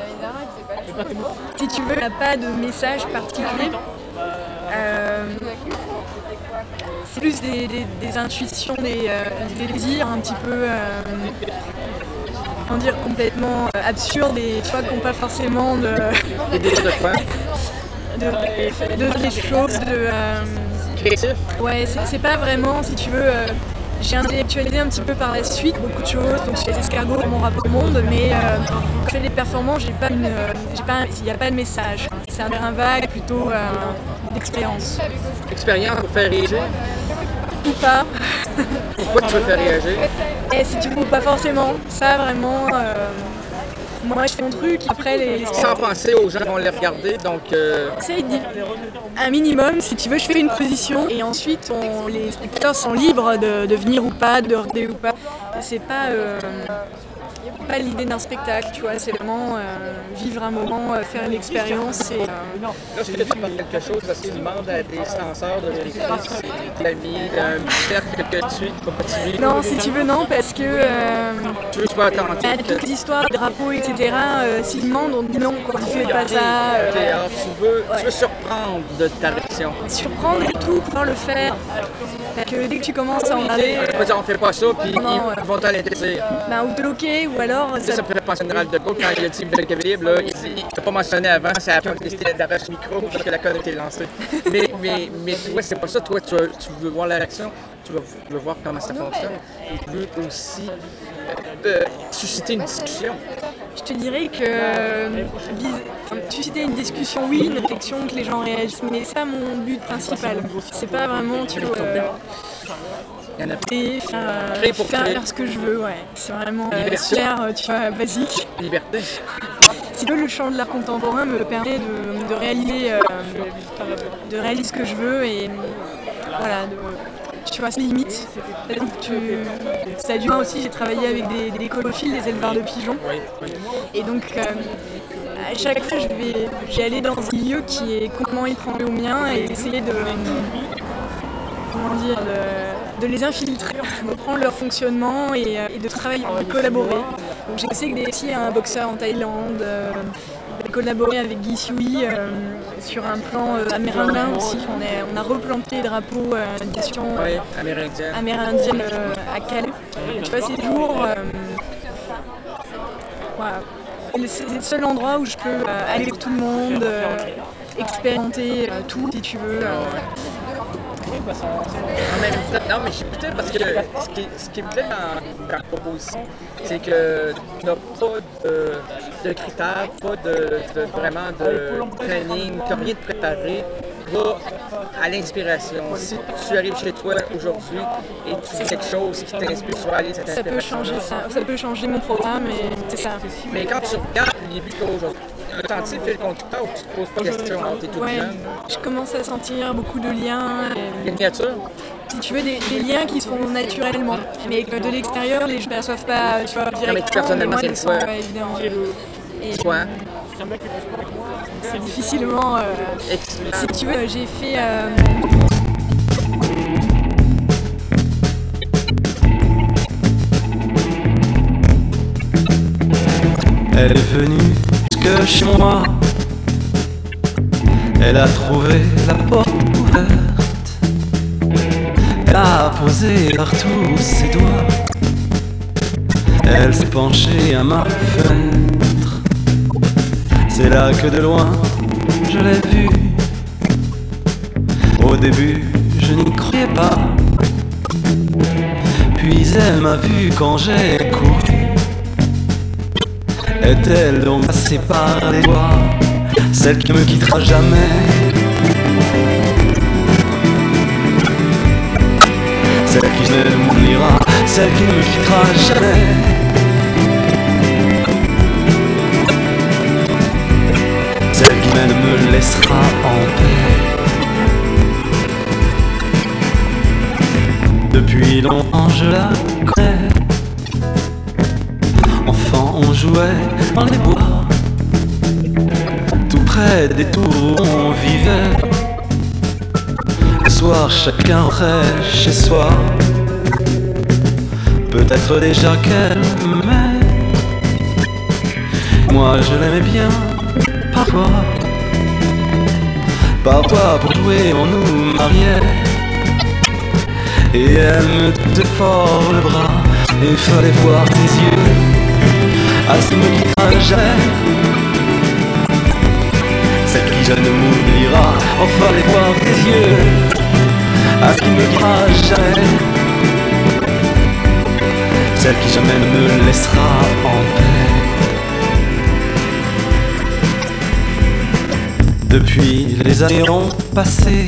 Speaker 8: Si tu veux, il n'y a pas de message particulier. Euh, c'est plus des, des- des intuitions, des, euh, des désirs un petit peu, euh, comment dire, complètement euh, absurdes et tu vois, qui n'ont pas forcément de,
Speaker 9: Des désirs de quoi?
Speaker 8: de, de faire des choses, de... euh,
Speaker 9: Créatif?
Speaker 8: Ouais, c'est c'est pas vraiment, si tu veux, euh, j'ai intellectualisé un petit peu par la suite beaucoup de choses, donc chez les escargots, dans mon rapport au monde, mais euh, quand je fais des performances, j'ai pas une, euh, j'ai pas, il n'y a pas de message. C'est un terrain vague, plutôt euh, d'expérience.
Speaker 9: Expérience pour faire réagir?
Speaker 8: Ou pas.
Speaker 9: Pourquoi tu veux faire réagir?
Speaker 8: Et si tu veux, pas forcément. Ça, vraiment, euh, moi, je fais mon truc, après les...
Speaker 9: Sans penser aux gens qui vont les regarder, donc... Euh...
Speaker 8: Essaye de dire un minimum, si tu veux, je fais une position et ensuite on, les spectateurs sont libres de, de venir ou pas, de regarder ou pas. C'est pas, euh, pas l'idée d'un spectacle, tu vois, c'est vraiment euh, vivre un moment, euh, faire une expérience. Et, euh,
Speaker 9: Lorsque tu parles de quelque chose, est-ce que tu demandes à des censeurs de vérifier si c'est de l'ami, d'un cercle que tu suis, pas continuer?
Speaker 8: Non, si tu veux, non, parce que euh,
Speaker 9: Tu veux que tu sois authentique?
Speaker 8: bah, toutes les histoires, les drapeaux, et cetera, euh, s'ils demandent, on dit non, qu'on ne fait pas ça. euh,
Speaker 9: Ok, alors tu veux, tu veux surprendre de ta réaction.
Speaker 8: surprendre et tout, pouvoir le faire. Parce que dès que tu commences à en aller,
Speaker 9: Tu peux dire on fait pas ça, puis
Speaker 8: Non,
Speaker 9: ils vont t'en l'interdire.
Speaker 8: ben, ou te bloquer, ou Ou alors,
Speaker 9: ça, ça me fait penser à Général de Gaulle quand il a dit le Calibre, là, il dit, il n'a pas mentionné avant, c'est après qu'on a décidé d'arracher le micro parce que la conne a été lancée. mais, mais, mais toi, c'est pas ça. Toi, tu, tu veux voir la réaction, tu veux, tu veux voir comment ça fonctionne. Et tu veux aussi euh, susciter une discussion.
Speaker 8: Je te dirais que euh, susciter une discussion, oui, une réflexion, que les gens réagissent, mais c'est pas mon but principal. C'est pas vraiment, tu vois, euh, et faire, euh,
Speaker 9: pour
Speaker 8: faire,
Speaker 9: créer.
Speaker 8: faire ce que je veux, ouais. C'est vraiment euh, faire, tu vois, basique.
Speaker 9: Liberté.
Speaker 8: Si tu veux, le champ de l'art contemporain me permet de, de réaliser, euh, de réaliser ce que je veux et voilà. De, tu vois, c'est limite. Donc, tu... Ça a du moins aussi, j'ai travaillé avec des, des écolophiles, des éleveurs de pigeons. Et donc, euh, à chaque fois, je vais, je vais aller dans un milieu qui est complètement étranger au mien et essayer de, comment dire, de, de les infiltrer, de prendre leur fonctionnement et, et de travailler, de collaborer. Donc, j'ai aussi avec des, un boxeur en Thaïlande. Euh, J'ai collaboré avec Guy Sioui euh, sur un plan euh, amérindien aussi. On, est, on a replanté les drapeaux euh, nation euh,
Speaker 9: ouais, amérindienne,
Speaker 8: amérindienne euh, à Calais. Tu vois, c'est toujours. Euh, voilà. C'est le seul endroit où je peux euh, aller avec tout le monde, euh, expérimenter euh, tout si tu veux. Euh.
Speaker 9: En même temps, non, mais j'écoutais parce que ce qui, ce qui me plaît dans la proposition, c'est que tu n'as pas de, de critères, pas de, de vraiment de planning, tu n'as rien de préparé. Va à l'inspiration. Si tu arrives chez toi aujourd'hui et tu fais quelque chose qui t'inspire sur aller cette
Speaker 8: ça peut changer ça, ça peut changer mon programme et c'est ça.
Speaker 9: Mais quand tu regardes les buts aujourd'hui, attentif et le conducteur, tu te poses pas de questions, tu es tout
Speaker 8: ouais,
Speaker 9: jeune.
Speaker 8: Je commence à sentir beaucoup de liens.
Speaker 9: Les miniatures?
Speaker 8: Si tu veux, des, des liens qui se font naturellement. Mais que de l'extérieur, les gens ne perçoivent pas, tu vois, directement.
Speaker 9: Non, mais personnellement,
Speaker 8: mais moi,
Speaker 9: c'est quoi?
Speaker 8: Ouais, évidemment. Et
Speaker 9: c'est quoi?
Speaker 8: C'est difficilement. Euh, si tu veux, j'ai fait. Euh,
Speaker 3: Elle est venue jusque chez moi. Elle a trouvé la porte ouverte. Elle a posé partout ses doigts. Elle s'est penchée à ma fenêtre. C'est là que de loin je l'ai vue. Au début je n'y croyais pas. Puis elle m'a vu quand j'ai couru. Est-elle donc passée par les doigts, celle qui ne me quittera jamais? Celle qui jamais m'oubliera, celle qui ne me quittera jamais. Celle qui même me laissera en paix. Depuis longtemps je la connais. Enfant on jouait dans les bois, tout près des tours où on vivait. Le soir chacun rentrait chez soi. Peut-être déjà qu'elle m'aimait. Moi je l'aimais bien. Parfois, parfois pour jouer on nous mariait. Et elle me tenait fort le bras. Et fallait voir tes yeux. Ah, ce qui me quittera jamais. Celle qui jamais ne m'oubliera. Oh, fallait voir tes yeux. Ah, ce qui me quittera jamais. Celle qui jamais ne me laissera en paix. Depuis les années ont passé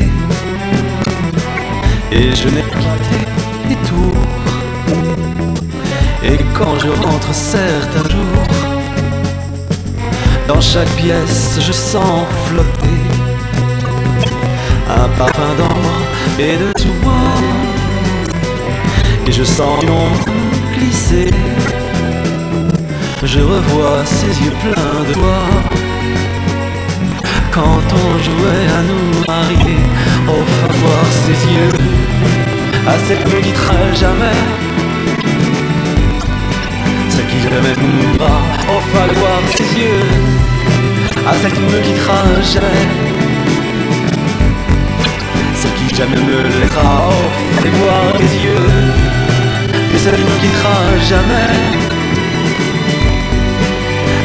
Speaker 3: et je n'ai quitté les tours. Et quand je rentre certains jours, dans chaque pièce je sens flotter un parfum d'ambre et de tout bois. Et je sens une ombre glisser. Je revois ses yeux pleins de joie. Quand on jouait à nous marier, oh, faut voir ses yeux. Ah, celle qui me quittera jamais. Celle qui jamais m'oubliera, oh, faut voir ses yeux. Ah, celle qui me quittera jamais. Celle qui jamais me laissera, oh, faut voir les yeux. Et celle qui me quittera jamais.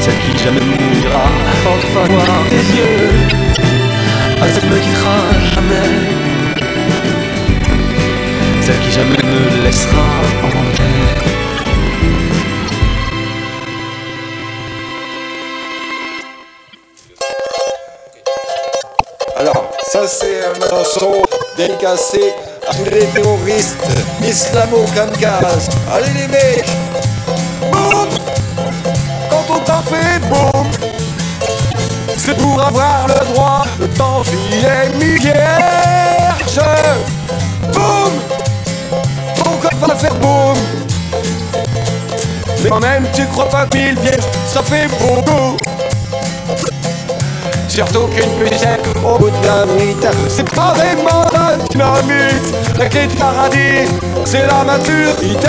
Speaker 3: celle qui jamais m'oubliera. Enfin voir tes yeux, ah, celle qui me quittera jamais, celle qui jamais me laissera en paix.
Speaker 5: Alors, ça c'est un chanson dédicacée à tous les terroristes islamo-kamikazes. Allez les mecs, boum. Quand on t'a fait boum, c'est pour avoir le droit de t'enfiler mille vierges. Boum, ton corps va faire boum. Mais quand même tu crois pas que mille vierges ça fait beaucoup. Surtout qu'une pucette au bout de la brite, c'est pas vraiment la dynamite. La clé du paradis, c'est la maturité.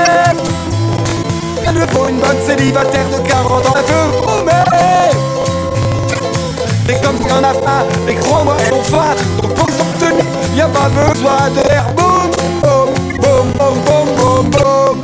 Speaker 5: Elle ne faut une bonne célibataire de quarante ans, elle te promet. Et comme il y en a pas, et crois-moi, ton phare, donc pour s'obtenir, y'a pas besoin d'air. Boum, boum, boum, boum, boum, boum, boum.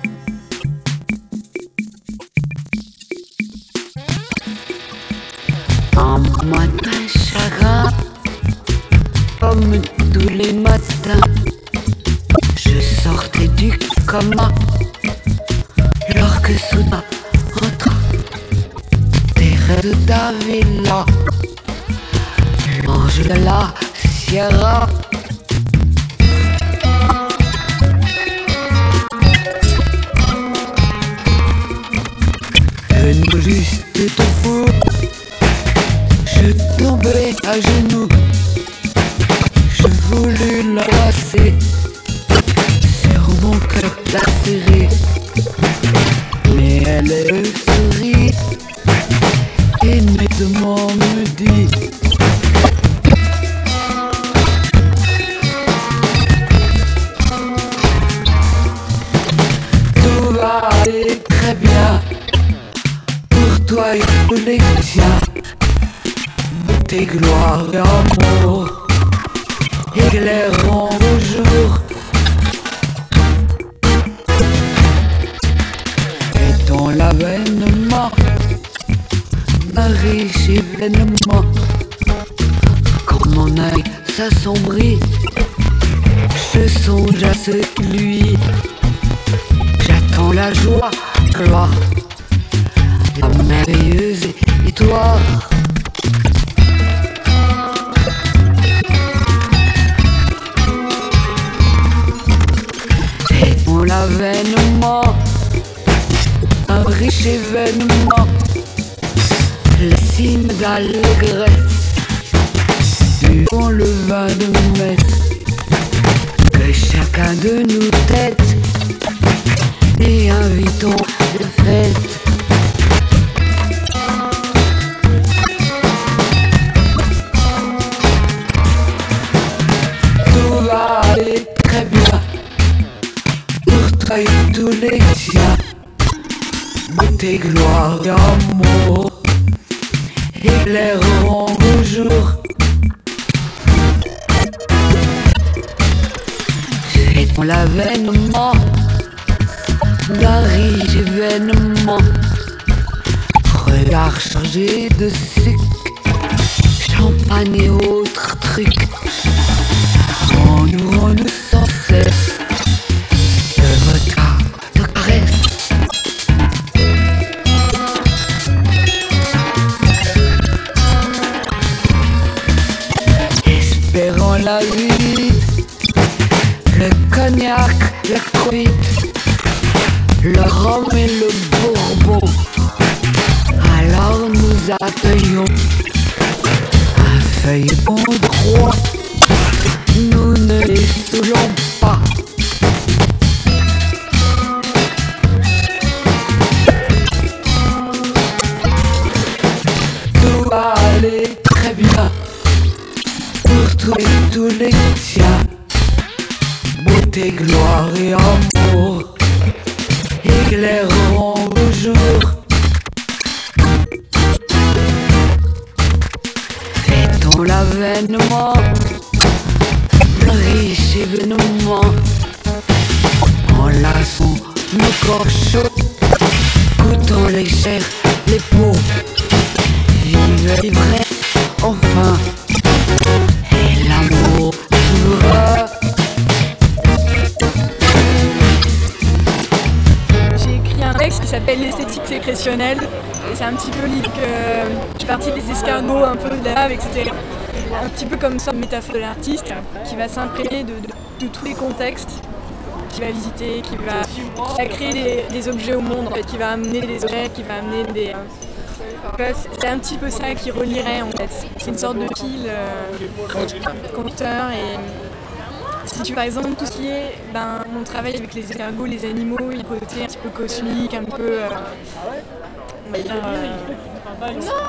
Speaker 13: En moi d'un chagrin, comme tous les matins, je sortais du coma, lorsque soudain entre des rêves de la villa, l'ange de la Sierra. Venu juste debout, je tombais à genoux, je voulus l'embrasser, sur mon cœur lacéré, mais elle sourit et nettement me dit: tout va aller très bien pour toi et tous les tiens. Tes gloires et amour éclairant le jour, et ton l'avènement d'un riche événement. Quand mon œil s'assombrit, je songe à celui. J'attends la joie, gloire, la merveilleuse histoire. L'avènement, un riche événement, les signes d'allégresse, buvons le vin de messe, que chacun de nous tête, et invitons le fête. Tout va aller très bien et tous les tiens, beauté, gloire et amour éclaireront vos jours. Fêtons l'avènement d'un riche événement, regard chargé de sucre, champagne et autres trucs, entourons-nous sans cesse. Espérons la vie, le cognac, la truite, le rhum et le bourbon. Alors nous accueillons un feuilleton droit, nous ne les saoulons pas. Tout va aller très bien pour tous et tous les tiens, beauté, gloire et amour éclaireront vos jours. Fêtons l'avènement d'un riche événement, enlaçons nos corps chauds, goûtons les chairs, les poils.
Speaker 8: impressionnel. Et c'est un petit peu l'idée que je suis partie des escargots, un peu de la lave, et cetera. Un petit peu comme ça, une métaphore de l'artiste qui va s'imprégner de, de, de tous les contextes, qui va visiter, qui va, qui va créer des, des objets au monde, en fait, qui va amener des objets, qui va amener des... Euh, c'est un petit peu ça qui relierait en fait. C'est une sorte de fil euh, conducteur et... Si tu par exemple tout ce qui est ben, mon travail avec les escargots, les animaux, il y a un côté un petit peu cosmique, un peu euh, on va dire euh,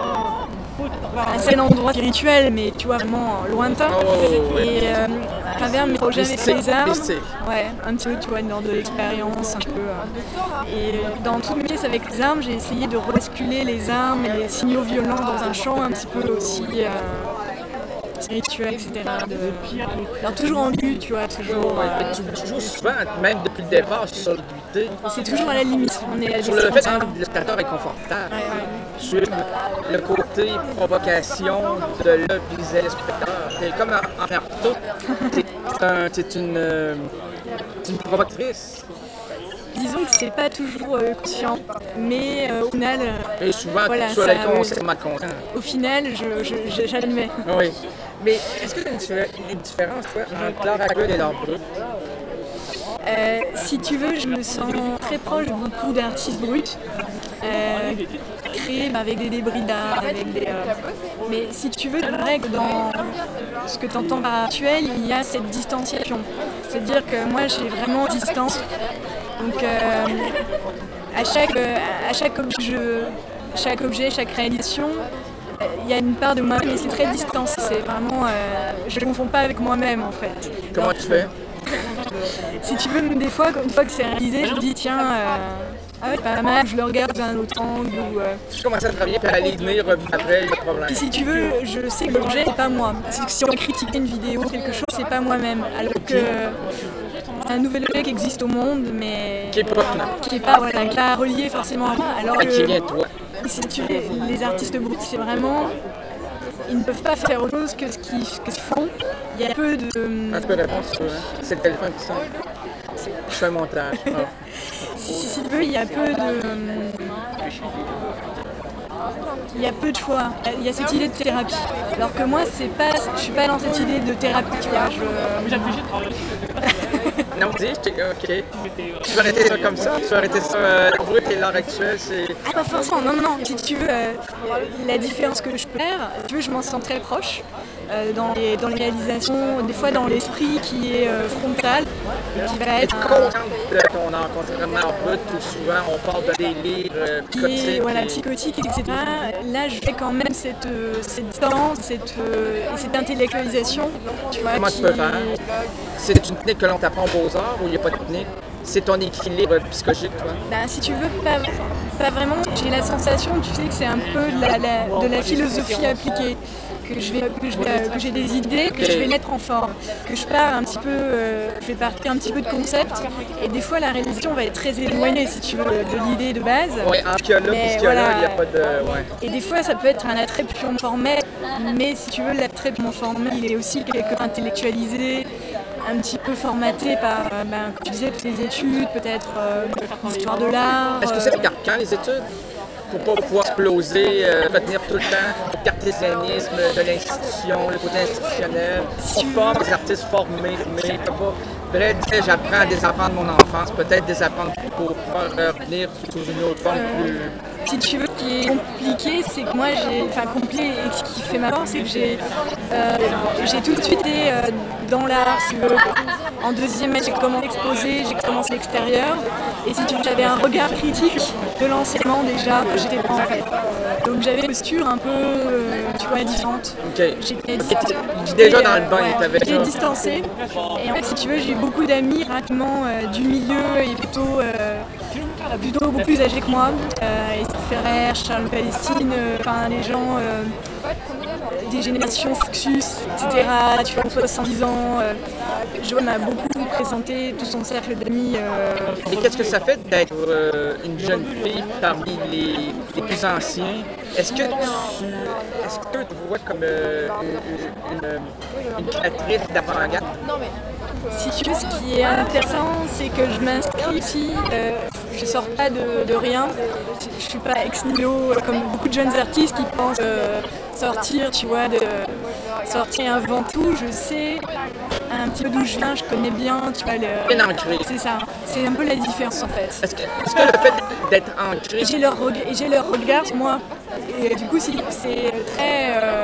Speaker 8: un certain endroit spirituel, mais tu vois vraiment lointain. Et euh, à travers mes projets avec les armes, ouais, un petit peu tu vois une sorte de l'expérience un peu. Euh, et dans toutes mes pièces avec les armes, j'ai essayé de rebasculer les armes et les signaux violents dans un champ un petit peu aussi. Euh, spirituel, et cetera. De... Alors toujours en lutte, tu vois, toujours...
Speaker 9: Euh... Tu, tu joues souvent, même depuis le départ, sur l'ambiguïté.
Speaker 8: C'est toujours à la limite. On est à
Speaker 9: sur le fait que le spectateur est confortable. Ouais, ouais. Sur le côté provocation de l'œuvre visée le spectateur. C'est comme en, en Naruto. C'est une, euh, une provocatrice.
Speaker 8: Disons que c'est pas toujours euh, conscient, mais euh, au final...
Speaker 9: Et souvent, voilà, tu es consciemment conscient.
Speaker 8: Au final, je, je, j'admets.
Speaker 9: Oui. Mais est-ce que tu as une, une différence, toi, entre l'art actuel et l'art brut?
Speaker 8: Euh, si tu veux, je me sens très proche de beaucoup d'artistes bruts, euh, créés avec des débris d'art, avec des... Euh... Mais si tu veux, c'est vrai que dans ce que tu entends par actuel, il y a cette distanciation. C'est-à-dire que moi, j'ai vraiment distance. Donc, euh, à, chaque, euh, à chaque, objet, chaque objet, chaque réalisation, il y a une part de moi, mais c'est très distant. C'est vraiment, euh, je ne le confonds pas avec moi-même en fait.
Speaker 9: Comment
Speaker 8: Donc,
Speaker 9: tu fais?
Speaker 8: Si tu veux, des fois, une fois que c'est réalisé, je me dis tiens, euh, ah ouais, pas mal, je le regarde d'un autre angle. Ou, euh...
Speaker 9: Je commence à travailler puis à aller venir après, il y a problème.
Speaker 8: Et si tu veux, je sais que l'objet n'est pas moi. Si on critique une vidéo, quelque chose, c'est pas moi-même. Alors que un nouvel objet qui existe au monde, mais
Speaker 9: qui est pas,
Speaker 8: qui est pas, voilà, qui est pas relié forcément à moi. Alors que
Speaker 9: qui vient de toi.
Speaker 8: Si tu veux, les artistes bruts, c'est vraiment, ils ne peuvent pas faire autre chose que ce qu'ils, que ce qu'ils font. Il y a peu de.
Speaker 9: Un peu de réponse, c'est le téléphone qui sonne. Je fais un montage. Oh.
Speaker 8: si, si, si tu veux, il y a peu de. Il y a peu de choix. Il y a cette idée de thérapie. Alors que moi, c'est pas, je suis pas dans cette idée de thérapie. Tu vois, je...
Speaker 9: Non, dis, ok. Tu vas arrêter ça comme ça? Tu vas arrêter ça euh, brut et l'art actuel, c'est...
Speaker 8: Ah, pas forcément, non, non. Si tu veux, euh, la différence que je peux faire, si tu veux, je m'en sens très proche. Euh, dans, les, dans les réalisations, des fois dans l'esprit qui est euh, frontal, qui va être...
Speaker 9: Un... de ton art, contrairement au brut, où souvent on parle de délire euh, psychotique.
Speaker 8: Voilà, psychotique, et cetera. Là, je fais quand même cette, euh, cette distance, cette, euh, et cette intellectualisation. Tu vois,
Speaker 9: comment
Speaker 8: qui...
Speaker 9: tu peux faire? C'est une technique que l'on t'apprend aux Beaux-Arts ou il n'y a pas de technique? C'est ton équilibre psychologique, toi?
Speaker 8: Ben, si tu veux, pas, pas vraiment. J'ai la sensation, tu sais, que c'est un peu de la, la, de la philosophie appliquée. Que, je vais, que, je vais, que j'ai des idées, que je vais mettre en forme, que je pars un petit peu, euh, je vais partir un petit peu de concept, et des fois la réalisation va être très éloignée, si tu veux, de l'idée de base.
Speaker 9: Oui, en qu'il y a là, puisqu'il y a là, il n'y a pas de... Ouais.
Speaker 8: Et des fois ça peut être un attrait purement formel, mais si tu veux, l'attrait purement formel, il est aussi quelque peu intellectualisé, un petit peu formaté par, euh, ben, comme tu disais, toutes les études, peut-être euh, l'histoire de l'art.
Speaker 9: Est-ce que c'est carcan, les études? Pour ne pas pouvoir exploser, euh, retenir tout le temps le cartésianisme de l'institution, le côté institutionnel. On forme des artistes formés, mais pas. Brett disait, j'apprends à désapprendre mon enfance, peut-être désapprendre pour pouvoir revenir sous une autre forme plus...
Speaker 8: Si tu veux, ce qui est compliqué, c'est que moi, j'ai, enfin compliqué, et ce qui fait ma force, c'est que j'ai, euh, j'ai tout de suite été euh, dans l'art, si tu veux. En deuxième, j'ai commencé à exposer, j'ai commencé l'extérieur, et si tu veux, j'avais un regard critique de l'enseignement déjà, que j'étais pas en fait. Donc j'avais une posture un peu, euh, tu vois, différente.
Speaker 9: Ok.
Speaker 8: J'étais,
Speaker 9: j'étais déjà dans le bain,
Speaker 8: ouais,
Speaker 9: t'avais
Speaker 8: j'étais distancée. Et en fait, si tu veux, j'ai eu beaucoup d'amis rapidement euh, du milieu et plutôt, euh, plutôt beaucoup plus âgés que moi. Euh, Ferrer, Charles Palestine, enfin euh, les gens euh, des générations Fluxus, et cetera. Tu vois, soixante-dix ans. Euh, Joël m'a beaucoup présenté tout son cercle d'amis. Euh,
Speaker 9: Mais qu'est-ce que ça fait d'être euh, une jeune fille parmi les, les plus anciens? Est-ce que tu est-ce que tu te vois comme euh, une, une, une créatrice d'avant-garde?
Speaker 8: Si tu veux, ce qui est intéressant, c'est que je m'inscris aussi, euh, je sors pas de, de rien. Je, je suis pas ex nihilo comme beaucoup de jeunes artistes qui pensent euh, sortir, tu vois, de sortir avant tout. Je sais un petit peu d'où je viens, je connais bien, tu vois. Le...
Speaker 9: Bien ancré.
Speaker 8: C'est ça. C'est un peu la différence en fait.
Speaker 9: Est-ce que, est-ce que le fait d'être ancré...
Speaker 8: Et j'ai leur, reg- et j'ai leur regard sur moi. Et du coup, c'est, c'est très... Euh,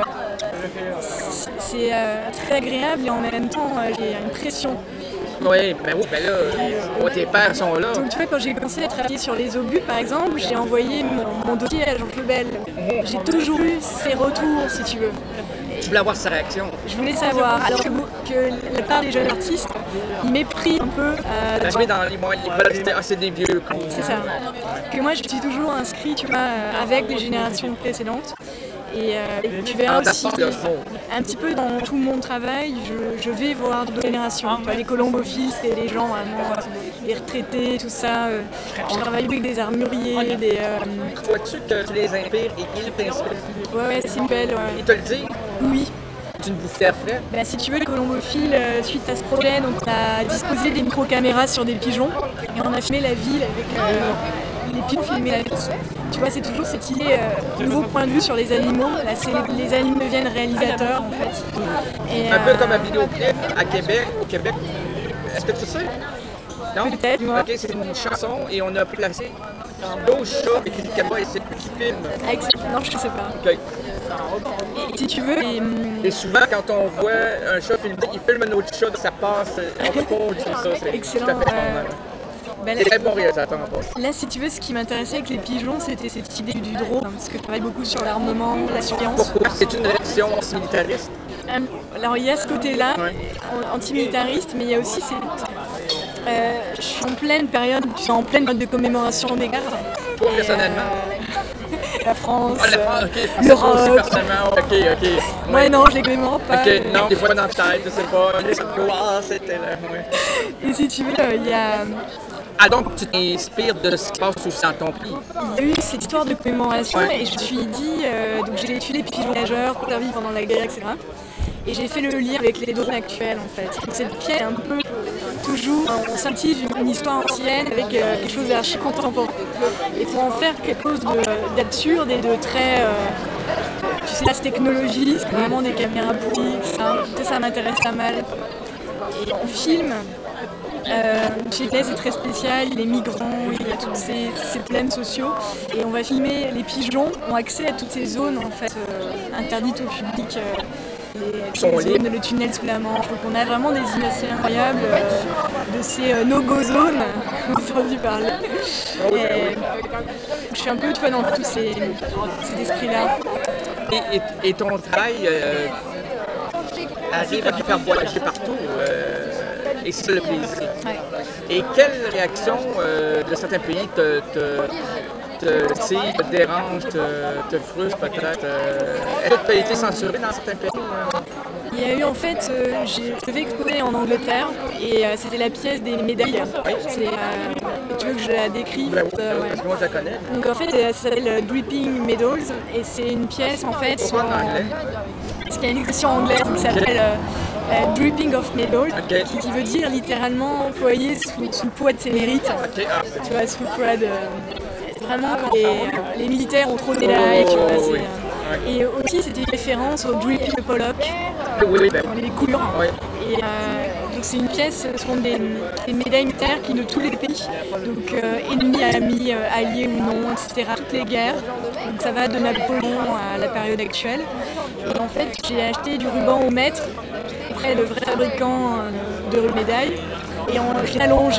Speaker 8: c'est euh, très agréable et en même temps, euh, j'ai une pression.
Speaker 9: Oui, ben oui, ben là, oh, tes pères sont là.
Speaker 8: Donc tu vois, quand j'ai commencé à travailler sur les obus, par exemple, j'ai envoyé mon, mon dossier à Jean Lebel. J'ai toujours eu ses retours, si tu veux.
Speaker 9: Tu voulais avoir sa réaction.
Speaker 8: Je voulais savoir, alors que, que la part des jeunes artistes, ils méprisent un peu... Euh,
Speaker 9: la jouer dans les mois, ils veulent rester, ah, c'est des vieux cons.
Speaker 8: C'est ça. Que moi, je suis toujours inscrit, tu vois, avec les générations précédentes. Et, euh, et tu verras aussi, un petit peu dans tout mon travail, je, je vais voir d'autres générations. Tu vois, les colombophiles, c'est des gens vraiment, les retraités, tout ça. Euh, je travaille avec des armuriers, des... Euh...
Speaker 9: Vois-tu que tu les inspires et qu'ils t'inspirent?
Speaker 8: Ouais, ouais, c'est une belle, ouais.
Speaker 9: Ils te le disent?
Speaker 8: Oui.
Speaker 9: C'est une bouffée à frais?
Speaker 8: Ben, si tu veux, les colombophiles, euh, suite à ce projet, donc, on a disposé des micro-caméras sur des pigeons et on a filmé la ville avec euh, les pigeons filmés la ville. Tu vois, c'est toujours cette idée, euh, nouveau point de vue sur les animaux. Là, c'est les, les animaux deviennent réalisateurs, en fait. Et,
Speaker 9: un
Speaker 8: euh,
Speaker 9: peu comme un vidéoclip à Québec, au Québec. Est-ce que tu sais? Non?
Speaker 8: Peut-être, moi.
Speaker 9: Ok, c'est une chanson et on a placé douze chats et des caméras et c'est qui filme.
Speaker 8: Non, je ne sais pas.
Speaker 9: Okay.
Speaker 8: Et si tu veux... Et,
Speaker 9: et souvent, quand on voit un chat filmé, il filme un autre chat, ça passe, on pose sur ça. C'est
Speaker 8: excellent.
Speaker 9: Tout à fait
Speaker 8: euh... Ben,
Speaker 9: c'est très bon réalisateur en fait.
Speaker 8: Là, si tu veux, ce qui m'intéressait avec les pigeons, c'était cette idée du drone, parce que je travaille beaucoup sur l'armement, la surveillance.
Speaker 9: Pourquoi? C'est une réaction militariste?
Speaker 8: Alors, il y a ce côté-là,
Speaker 9: ouais.
Speaker 8: antimilitariste, mais il y a aussi cette... Euh, je suis en pleine période, tu es en pleine période de commémoration des guerres.
Speaker 9: Toi, personnellement?
Speaker 8: Euh, la France,
Speaker 9: ah, la France, ok.
Speaker 8: l'Europe.
Speaker 9: Aussi, personnellement, ok, ok.
Speaker 8: Ouais, ouais, non, je les commémore pas.
Speaker 9: Ok, non, des fois dans la tête, je sais pas. Ah, c'était là, ouais.
Speaker 8: Et si tu veux, il y a...
Speaker 9: Ah donc tu t'inspires de ce qui se passe aussi dans ton pays?
Speaker 8: Il y a eu cette histoire de commémoration
Speaker 9: ouais.
Speaker 8: et je me suis dit, euh, donc j'ai étudié les pigeons nageurs, conservés pendant la guerre, et cetera. Et j'ai fait le lien avec les drones actuels en fait. Donc cette pièce est un peu toujours, on scintille une histoire ancienne avec euh, quelque chose d'archi contemporain. Et pour en faire quelque chose de, d'absurde et de très, euh, tu sais, la technologie, c'est vraiment des caméras pourries, ça, ça m'intéresse pas mal. Et on filme. Euh, chez Clay, c'est très spécial, les migrants, il y a tous ces, ces problèmes sociaux et on va filmer les pigeons ont accès à toutes ces zones en fait euh, interdites au public, euh, les, les zones, le tunnel sous la Manche. Donc on a vraiment des images assez incroyables euh, de ces euh, no-go zones, j'ai entendu parler. Et, je suis un peu tu vois, dans tous ces, cet esprit-là.
Speaker 9: Et, et, et ton travail euh, arrive à te faire voyager partout. Euh... Et c'est ça le plaisir.
Speaker 8: Ouais.
Speaker 9: Et quelle réaction euh, de certains pays te, te, te, tire, te dérange, te, te frustre peut-être? Euh, est-ce que tu as été censuré dans certains pays?
Speaker 8: Il y a eu en fait, euh, j'ai, je devais exposer en Angleterre et euh, c'était la pièce des médailles. Oui. C'est, euh, tu veux que je la décrive?
Speaker 9: Ben, euh, ouais. Parce que moi je la connais.
Speaker 8: Donc en fait, ça s'appelle euh, Dripping Medals et c'est une pièce en fait.
Speaker 9: Pourquoi en anglais?
Speaker 8: Parce qu'il y a une expression anglaise qui s'appelle euh, euh, Dripping of Medals,
Speaker 9: okay.
Speaker 8: qui, qui veut dire littéralement employé sous, sous le poids de ses mérites.
Speaker 9: Okay. Ah.
Speaker 8: Tu vois, sous le poids de. Vraiment quand les, les militaires ont trop de médailles, tu vois.
Speaker 9: Oh, oui.
Speaker 8: Et aussi, c'était une référence au Dripping de Pollock,
Speaker 9: oui, oui, ben.
Speaker 8: les coulures.
Speaker 9: Oui.
Speaker 8: Et, euh, donc c'est une pièce, ce sont des, des médailles militaires qui de tous les pays, donc euh, ennemis, amis, euh, alliés ou non, et cetera. Toutes les guerres. Donc ça va de Napoléon à la période actuelle. Et en fait, j'ai acheté du ruban au mètre auprès de vrais fabricants de médailles et on, je l'ai allongé.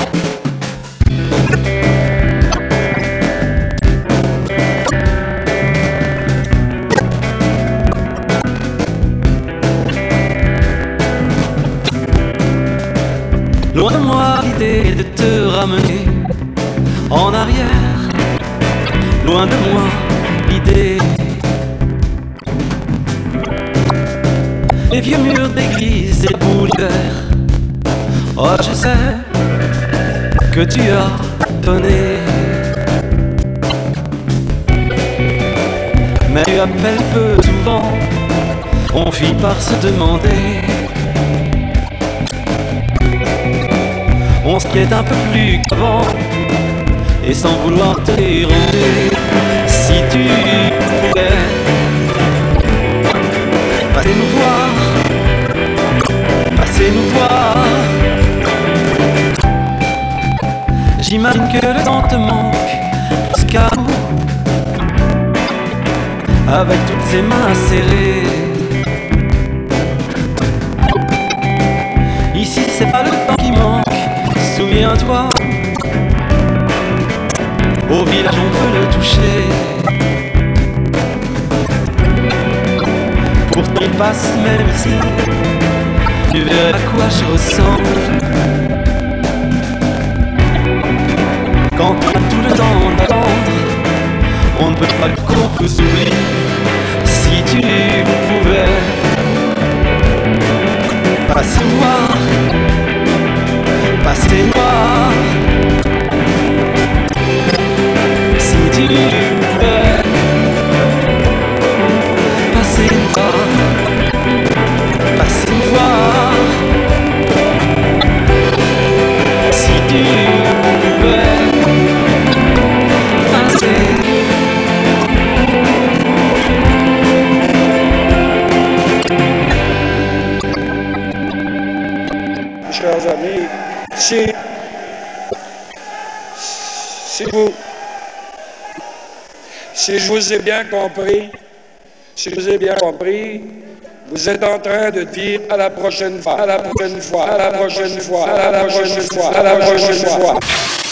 Speaker 3: Loin de moi l'idée de te ramener en arrière. Loin de moi l'idée. Les vieux murs d'église et boules d'hiver. Oh, je sais que tu as donné. Mais tu appelles peu souvent. On finit par se demander. On se quitte un peu plus qu'avant. et sans vouloir te déranger. Si tu pouvais passer nous voir, passer nous voir. J'imagine que le temps te manque, jusqu'à bout, avec toutes ses mains serrées. Ici c'est pas le temps qui manque, souviens-toi. Au village on peut le toucher. Pourtant il passe même ici. Tu verrais à quoi je ressemble quand on a tout le temps d'attendre. On ne peut pas qu'on vous oublie. Si tu pouvais passer voir, passer noir. Si tu pouvais passer voir, passer voir. Si tu pouvais passer.
Speaker 17: Chers amis, si, si vous, si je vous ai bien compris, si je vous ai bien compris, vous êtes en train de dire à la prochaine fois, à la prochaine fois, à la prochaine fois, à la prochaine fois, à la prochaine fois.